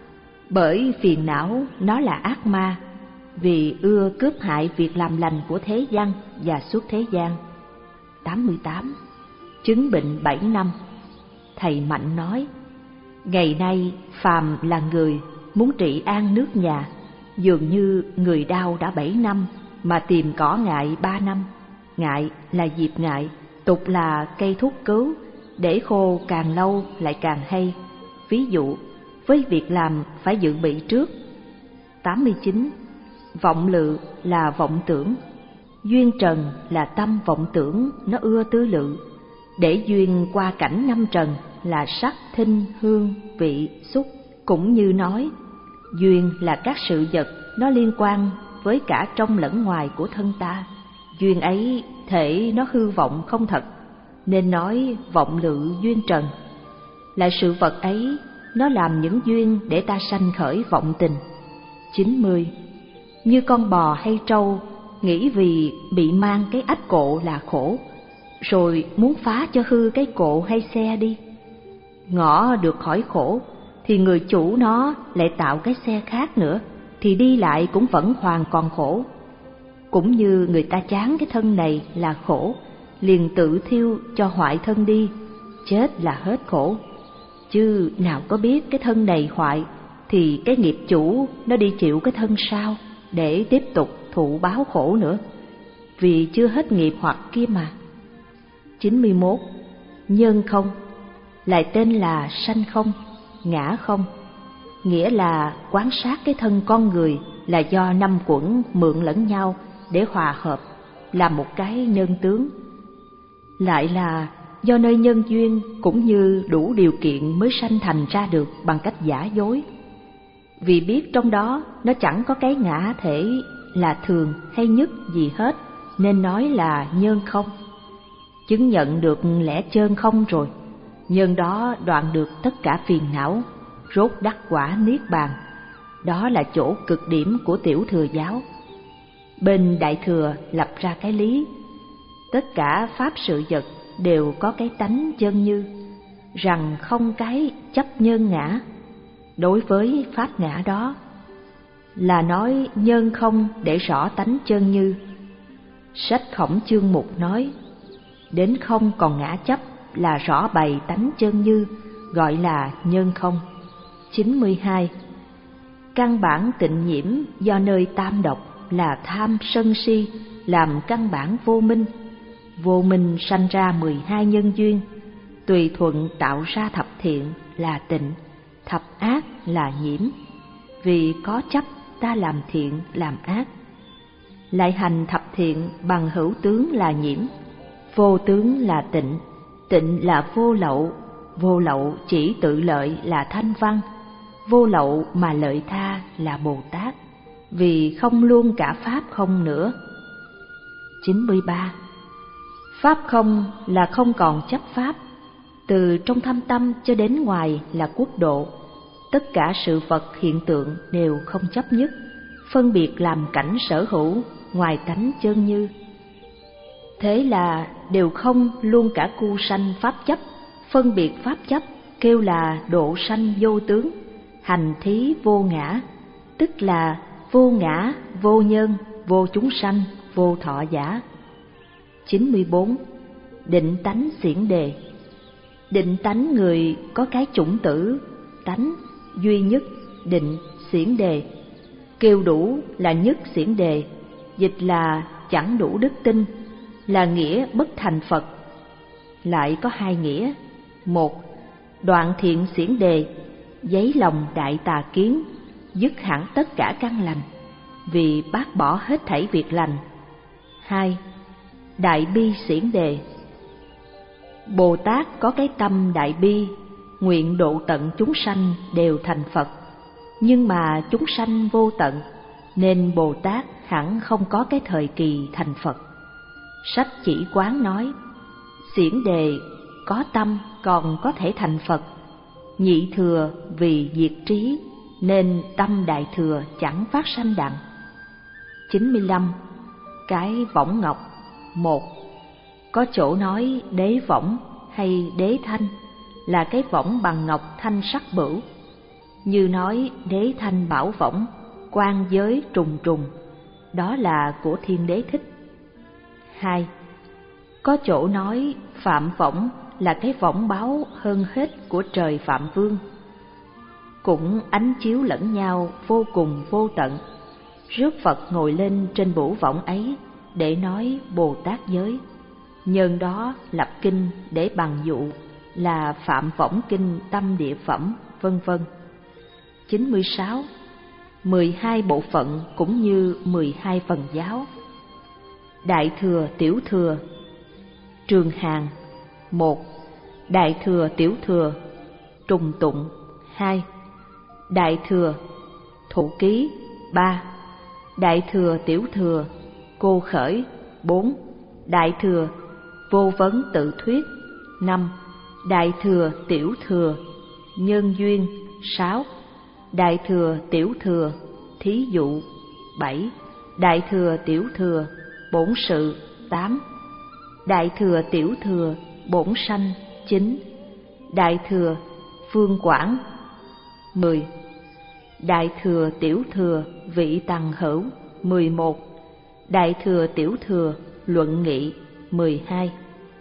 Bởi phiền não nó là ác ma, vì ưa cướp hại việc làm lành của thế gian và suốt thế gian. tám mươi tám. Chứng bệnh bảy năm. Thầy Mạnh nói, ngày nay phàm là người muốn trị an nước nhà, dường như người đau đã bảy năm mà tìm cỏ ngại ba năm. Ngại là diệp ngại, tục là cây thuốc cứu, để khô càng lâu lại càng hay. Ví dụ, với việc làm phải dự bị trước. tám mươi chín. Vọng lự là vọng tưởng. Duyên trần là tâm vọng tưởng nó ưa tư lự. Để duyên qua cảnh năm trần là sắc, thinh, hương, vị, xúc. Cũng như nói, duyên là các sự vật nó liên quan với cả trong lẫn ngoài của thân ta. Duyên ấy thể nó hư vọng không thật, nên nói vọng lự duyên trần. Lại sự vật ấy nó làm những duyên để ta sanh khởi vọng tình. chín mươi. Như con bò hay trâu nghĩ vì bị mang cái ách cộ là khổ, rồi muốn phá cho hư cái cộ hay xe đi. Ngõ được khỏi khổ thì người chủ nó lại tạo cái xe khác nữa, thì đi lại cũng vẫn hoàn còn khổ. Cũng như người ta chán cái thân này là khổ, liền tự thiêu cho hoại thân đi, chết là hết khổ. Chứ nào có biết cái thân này hoại thì cái nghiệp chủ nó đi chịu cái thân sau để tiếp tục thụ báo khổ nữa, vì chưa hết nghiệp hoặc kia mà. chín mươi mốt. Nhân không lại tên là sanh không, ngã không, nghĩa là quán sát cái thân con người là do năm quẩn mượn lẫn nhau để hòa hợp làm một cái nhân tướng. Lại là do nơi nhân duyên cũng như đủ điều kiện mới sanh thành ra được bằng cách giả dối. Vì biết trong đó nó chẳng có cái ngã thể là thường hay nhất gì hết, nên nói là nhân không. Chứng nhận được lẽ chơn không rồi, nhân đó đoạn được tất cả phiền não, rốt đắc quả niết bàn. Đó là chỗ cực điểm của tiểu thừa giáo. Bên đại thừa lập ra cái lý, tất cả pháp sự vật đều có cái tánh chân như, rằng không cái chấp nhân ngã. Đối với pháp ngã đó là nói nhân không để rõ tánh chân như. Sách Khổng chương mục nói, đến không còn ngã chấp là rõ bày tánh chân như, gọi là nhân không. chín mươi hai. Căn bản tịnh nhiễm do nơi tam độc là tham sân si làm căn bản vô minh. Vô minh sanh ra mười hai nhân duyên, tùy thuận tạo ra thập thiện là tịnh, thập ác là nhiễm. Vì có chấp ta làm thiện làm ác, lại hành thập thiện bằng hữu tướng là nhiễm. Vô tướng là tịnh, tịnh là vô lậu, vô lậu chỉ tự lợi là thanh văn, vô lậu mà lợi tha là Bồ Tát, vì không luôn cả pháp không nữa. chín mươi ba. Pháp không là không còn chấp pháp, từ trong thâm tâm cho đến ngoài là quốc độ. Tất cả sự vật hiện tượng đều không chấp nhất, phân biệt làm cảnh sở hữu ngoài tánh chân như. Thế là đều không luôn cả cu sanh pháp chấp, phân biệt pháp chấp kêu là độ sanh vô tướng, hành thí vô ngã, tức là vô ngã, vô nhân, vô chúng sanh, vô thọ giả. chín mươi bốn. Định tánh xiển đề. Định tánh người có cái chủng tử, tánh, duy nhất, định, xiển đề. Kêu đủ là nhất xiển đề, dịch là chẳng đủ đức tin, là nghĩa bất thành Phật. Lại có hai nghĩa. Một, đoạn thiện xiển đề, giấy lòng đại tà kiến, dứt hẳn tất cả căn lành, vì bác bỏ hết thảy việc lành. Hai, đại bi xiển đề. Bồ Tát có cái tâm đại bi, nguyện độ tận chúng sanh đều thành Phật. Nhưng mà chúng sanh vô tận, nên Bồ Tát hẳn không có cái thời kỳ thành Phật. Sách Chỉ Quán nói, xiển đề có tâm còn có thể thành Phật. Nhị thừa vì diệt trí, nên tâm đại thừa chẳng phát sanh đặng. chín mươi lăm. Cái võng ngọc. Một, có chỗ nói đế võng hay đế thanh là cái võng bằng ngọc thanh sắc bửu. Như nói đế thanh bảo võng, quan giới trùng trùng, đó là của Thiên Đế Thích. Hai, có chỗ nói Phạm võng là cái võng báo hơn hết của trời Phạm Vương. Cũng ánh chiếu lẫn nhau vô cùng vô tận, rước Phật ngồi lên trên bửu võng ấy để nói Bồ Tát giới. Nhân đó lập kinh để bằng dụ là Phạm Võng Kinh Tâm Địa Phẩm, vân vân. chín mươi sáu. mười hai bộ phận cũng như mười hai phần giáo. Đại thừa tiểu thừa. Trường Hàng. Một. Đại thừa tiểu thừa. Trùng tụng. Hai. Đại thừa Thụ Ký. Ba. Đại thừa tiểu thừa Cô Khởi. Bốn. Đại thừa Vô Vấn Tự Thuyết. Năm. Đại thừa tiểu thừa Nhân Duyên. Sáu. Đại thừa tiểu thừa Thí Dụ. Bảy. Đại thừa tiểu thừa Bổn Sự. Tám. Đại thừa tiểu thừa Bổn Sanh. Chín. Đại thừa Phương Quảng. Mười. Đại thừa tiểu thừa Vị Tằng Hữu. Mười một. Đại thừa tiểu thừa Luận Nghị. Mười hai.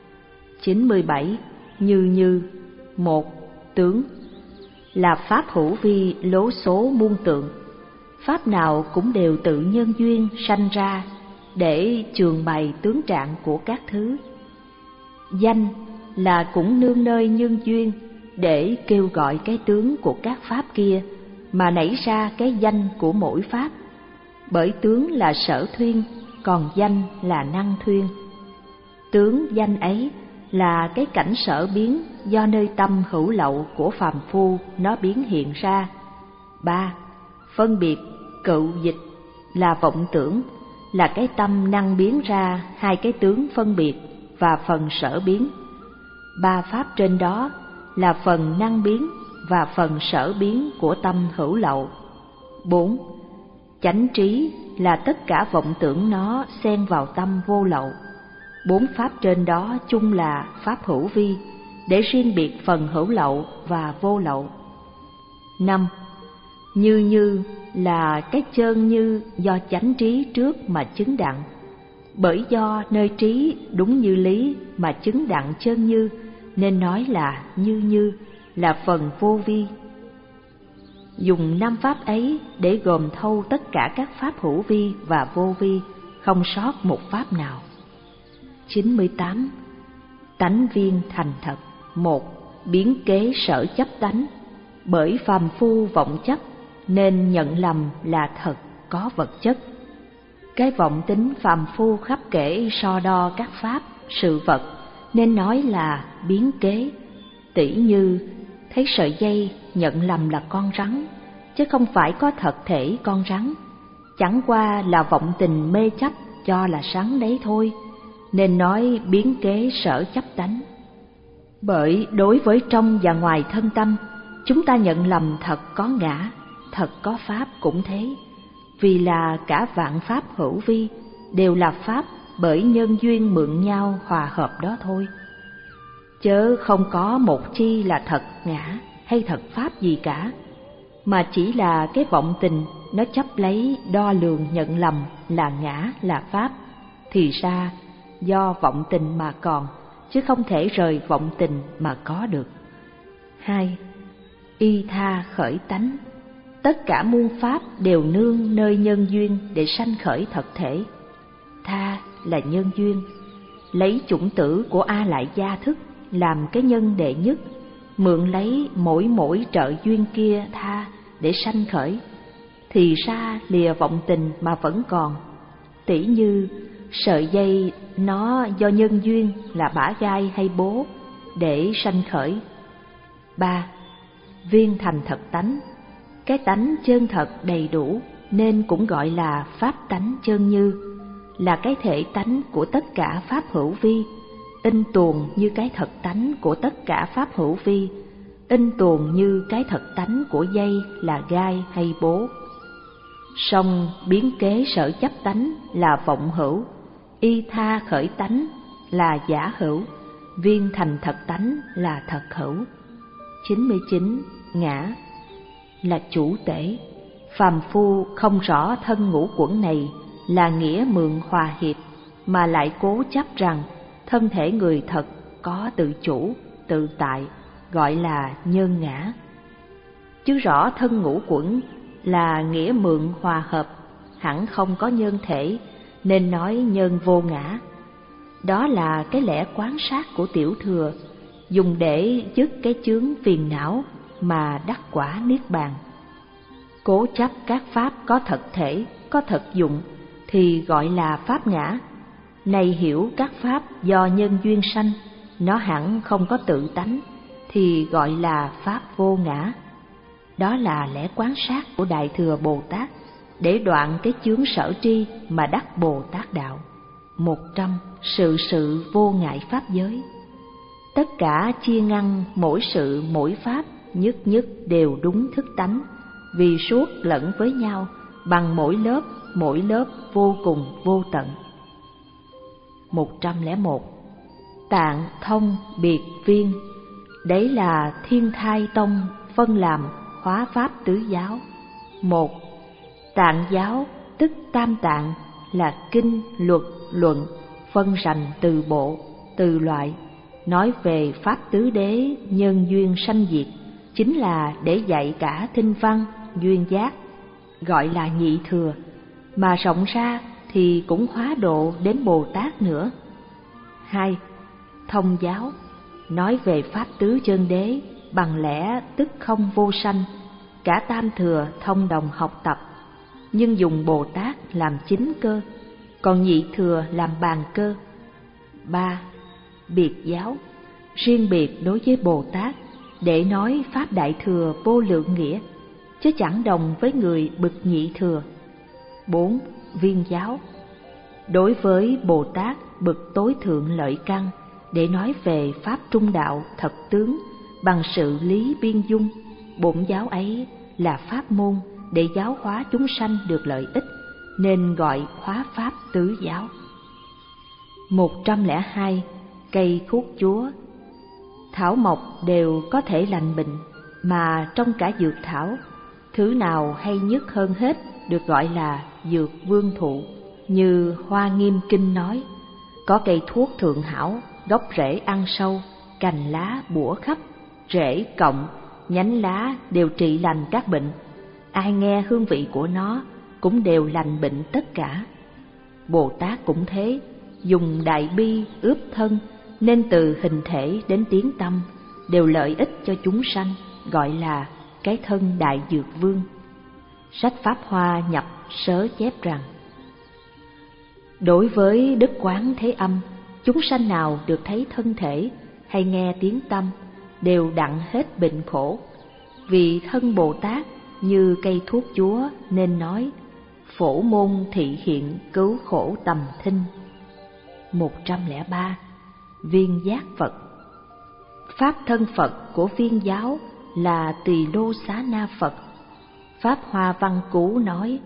Chín mươi bảy. Như Như. Một. Tướng là pháp hữu vi lố số muôn tượng, pháp nào cũng đều tự nhân duyên sanh ra để trường bày tướng trạng của các thứ. Danh là cũng nương nơi nhân duyên để kêu gọi cái tướng của các pháp kia mà nảy ra cái danh của mỗi pháp, bởi tướng là sở thuyên, còn danh là năng thuyên. Tướng danh ấy là cái cảnh sở biến do nơi tâm hữu lậu của phàm phu nó biến hiện ra. Ba. Phân biệt cựu dịch là vọng tưởng, là cái tâm năng biến ra hai cái tướng phân biệt và phần sở biến. Ba pháp trên đó là phần năng biến và phần sở biến của tâm hữu lậu. Bốn. Chánh trí là tất cả vọng tưởng nó xen vào tâm vô lậu. Bốn pháp trên đó chung là pháp hữu vi, để riêng biệt phần hữu lậu và vô lậu. Năm. Như Như là cái chân như do chánh trí trước mà chứng đặng, bởi do nơi trí đúng như lý mà chứng đặng chân như, nên nói là Như Như là phần vô vi. Dùng năm pháp ấy để gồm thâu tất cả các pháp hữu vi và vô vi, không sót một pháp nào. chín mươi tám. Tánh viên thành thật. Một. Biến kế sở chấp tánh, bởi phàm phu vọng chấp nên nhận lầm là thật có vật chất. Cái vọng tính phàm phu khắp kể so đo các pháp, sự vật nên nói là biến kế. Tỉ như thấy sợi dây nhận lầm là con rắn, chứ không phải có thật thể con rắn, chẳng qua là vọng tình mê chấp cho là rắn đấy thôi, nên nói biến kế sở chấp tánh. Bởi đối với trong và ngoài thân tâm, chúng ta nhận lầm thật có ngã, thật có pháp cũng thế, vì là cả vạn pháp hữu vi đều là pháp bởi nhân duyên mượn nhau hòa hợp đó thôi, chớ không có một chi là thật ngã hay thật pháp gì cả, mà chỉ là cái vọng tình nó chấp lấy đo lường nhận lầm là ngã là pháp, thì ra do vọng tình mà còn, chứ không thể rời vọng tình mà có được. Hai. Y tha khởi tánh, tất cả muôn pháp đều nương nơi nhân duyên để sanh khởi thật thể. Tha là nhân duyên, lấy chủng tử của A Lại Gia thức làm cái nhân đệ nhất, mượn lấy mỗi mỗi trợ duyên kia tha để sanh khởi, thì ra lìa vọng tình mà vẫn còn. Tỉ như sợi dây nó do nhân duyên là bả gai hay bố để sanh khởi. Ba. Viên thành thật tánh, cái tánh chân thật đầy đủ nên cũng gọi là pháp tánh chân như, là cái thể tánh của tất cả pháp hữu vi, in tuồng như cái thật tánh của tất cả pháp hữu vi, in tuồng như cái thật tánh của dây là gai hay bố. Song biến kế sở chấp tánh là vọng hữu, y tha khởi tánh là giả hữu, viên thành thật tánh là thật hữu. chín mươi chín. Ngã là chủ tể. Phàm phu không rõ thân ngũ uẩn này là nghĩa mượn hòa hiệp, mà lại cố chấp rằng thân thể người thật có tự chủ, tự tại, gọi là nhân ngã. Chứ rõ thân ngũ uẩn là nghĩa mượn hòa hợp, hẳn không có nhân thể, nên nói nhân vô ngã. Đó là cái lẽ quán sát của Tiểu Thừa, dùng để dứt cái chướng phiền não mà đắc quả niết bàn. Cố chấp các pháp có thật thể, có thật dụng thì gọi là pháp ngã. Này hiểu các pháp do nhân duyên sanh, nó hẳn không có tự tánh thì gọi là pháp vô ngã. Đó là lẽ quán sát của Đại Thừa Bồ Tát để đoạn cái chướng sở tri mà đắc Bồ Tát đạo. Một trăm. Sự sự vô ngại pháp giới. Tất cả chia ngăn mỗi sự mỗi pháp nhất nhất đều đúng thức tánh, vì suốt lẫn với nhau bằng mỗi lớp mỗi lớp vô cùng vô tận. Một trăm lẻ một. Tạng thông biệt viên. Đấy là Thiên Thai Tông phân làm hóa pháp tứ giáo. Một. Tạng giáo tức tam tạng, là kinh, luật, luận phân rành từ bộ, từ loại, nói về pháp tứ đế nhân duyên sanh diệt, chính là để dạy cả thinh văn, duyên giác, gọi là nhị thừa, mà rộng ra thì cũng hóa độ đến Bồ Tát nữa. Hai. Thông giáo nói về pháp tứ chân đế, bằng lẽ tức không vô sanh, cả tam thừa thông đồng học tập, nhưng dùng Bồ Tát làm chính cơ, còn nhị thừa làm bàn cơ. Ba. Biệt giáo riêng biệt đối với Bồ Tát, để nói pháp đại thừa vô lượng nghĩa, chứ chẳng đồng với người bậc nhị thừa. Bốn. Viên giáo đối với Bồ Tát bậc tối thượng lợi căn, để nói về pháp trung đạo thật tướng bằng sự lý biên dung. Bổn giáo ấy là pháp môn để giáo hóa chúng sanh được lợi ích, nên gọi hóa pháp tứ giáo. Một trăm lẻ hai. Cây thuốc chúa. Thảo mộc đều có thể lành bệnh, mà trong cả dược thảo, thứ nào hay nhất hơn hết được gọi là dược vương thụ. Như Hoa Nghiêm Kinh nói, có cây thuốc thượng hảo, gốc rễ ăn sâu, cành lá bủa khắp, rễ cộng, nhánh lá đều trị lành các bệnh. Ai nghe hương vị của nó cũng đều lành bệnh tất cả. Bồ Tát cũng thế, dùng đại bi ướp thân, nên từ hình thể đến tiếng tâm đều lợi ích cho chúng sanh, gọi là cái thân đại dược vương. Sách Pháp Hoa nhập sớ chép rằng, đối với đức quán thế âm, chúng sanh nào được thấy thân thể hay nghe tiếng tâm đều đặng hết bệnh khổ. Vì thân Bồ Tát như cây thuốc chúa, nên nói phổ môn thị hiện cứu khổ tầm thinh. Một trăm lẻ ba. Viên giác Phật. Pháp thân Phật của viên giáo là Tỳ Lô Xá Na Phật. Pháp Hoa Văn Cú nói,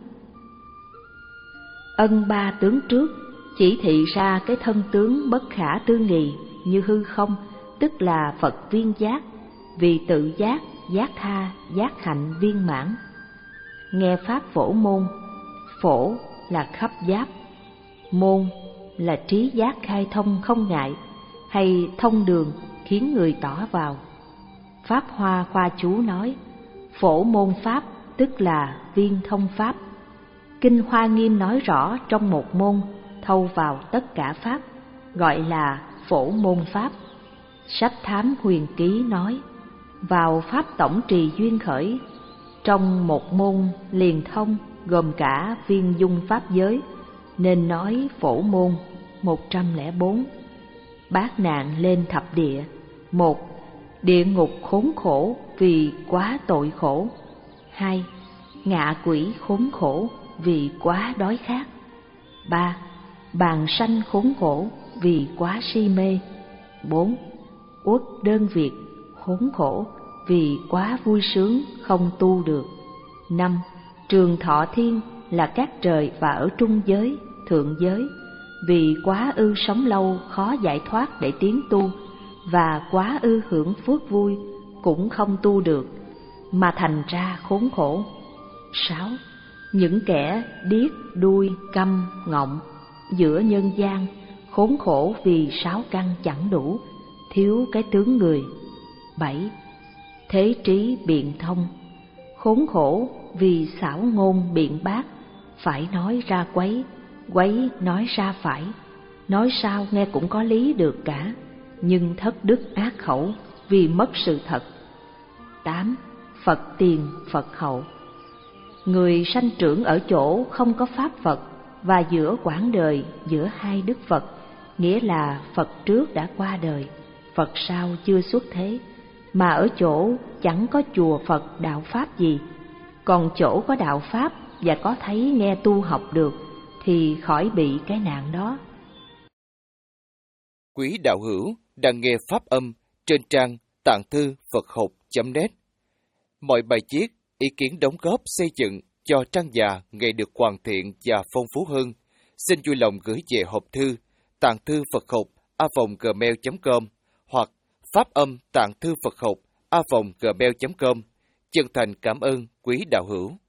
ân ba tướng trước chỉ thị ra cái thân tướng bất khả tư nghì như hư không, tức là Phật viên giác, vì tự giác, giác tha, giác hạnh viên mãn. Nghe pháp phổ môn, phổ là khắp giáp, môn là trí giác khai thông không ngại, hay thông đường khiến người tỏ vào. Pháp Hoa Khoa Chú nói, phổ môn pháp tức là viên thông pháp. Kinh Hoa Nghiêm nói rõ trong một môn thâu vào tất cả pháp, gọi là phổ môn pháp. Sách Thám Huyền Ký nói, vào pháp tổng trì duyên khởi, trong một môn liền thông gồm cả viên dung pháp giới, nên nói phổ môn. Một trăm lẻ bốn. Bát nạn lên thập địa. Một. Địa ngục khốn khổ vì quá tội khổ. Hai. Ngạ quỷ khốn khổ vì quá đói khát. Ba. Bàn sanh khốn khổ vì quá si mê. Bốn. Uất đơn việt khốn khổ vì quá vui sướng không tu được. Năm. Trường thọ thiên là các trời và ở trung giới, thượng giới, vì quá ư sống lâu khó giải thoát để tiến tu, và quá ư hưởng phước vui cũng không tu được, mà thành ra khốn khổ. Sáu, những kẻ điếc, đuôi, câm, ngọng giữa nhân gian, khốn khổ vì sáu căn chẳng đủ, thiếu cái tướng người. Bảy, thế trí biện thông, khốn khổ vì xảo ngôn biện bác, phải nói ra quấy, quấy nói ra phải, nói sao nghe cũng có lý được cả, nhưng thất đức ác khẩu vì mất sự thật. Tám, Phật tiền Phật hậu, người sanh trưởng ở chỗ không có pháp Phật, và giữa quãng đời giữa hai đức Phật, nghĩa là Phật trước đã qua đời, Phật sau chưa xuất thế, mà ở chỗ chẳng có chùa Phật đạo Pháp gì, còn chỗ có đạo Pháp và có thấy nghe tu học được, thì khỏi bị cái nạn đó. Quý đạo hữu đang nghe pháp âm trên trang tạng thư Phật học chấm net. Mọi bài viết, ý kiến đóng góp xây dựng cho trang già ngày được hoàn thiện và phong phú hơn, xin vui lòng gửi về hộp thư tạng thư Phật học a vòng gmail chấm com hoặc pháp âm tạng thư Phật học a vòng gmail chấm com. Chân thành cảm ơn quý đạo hữu.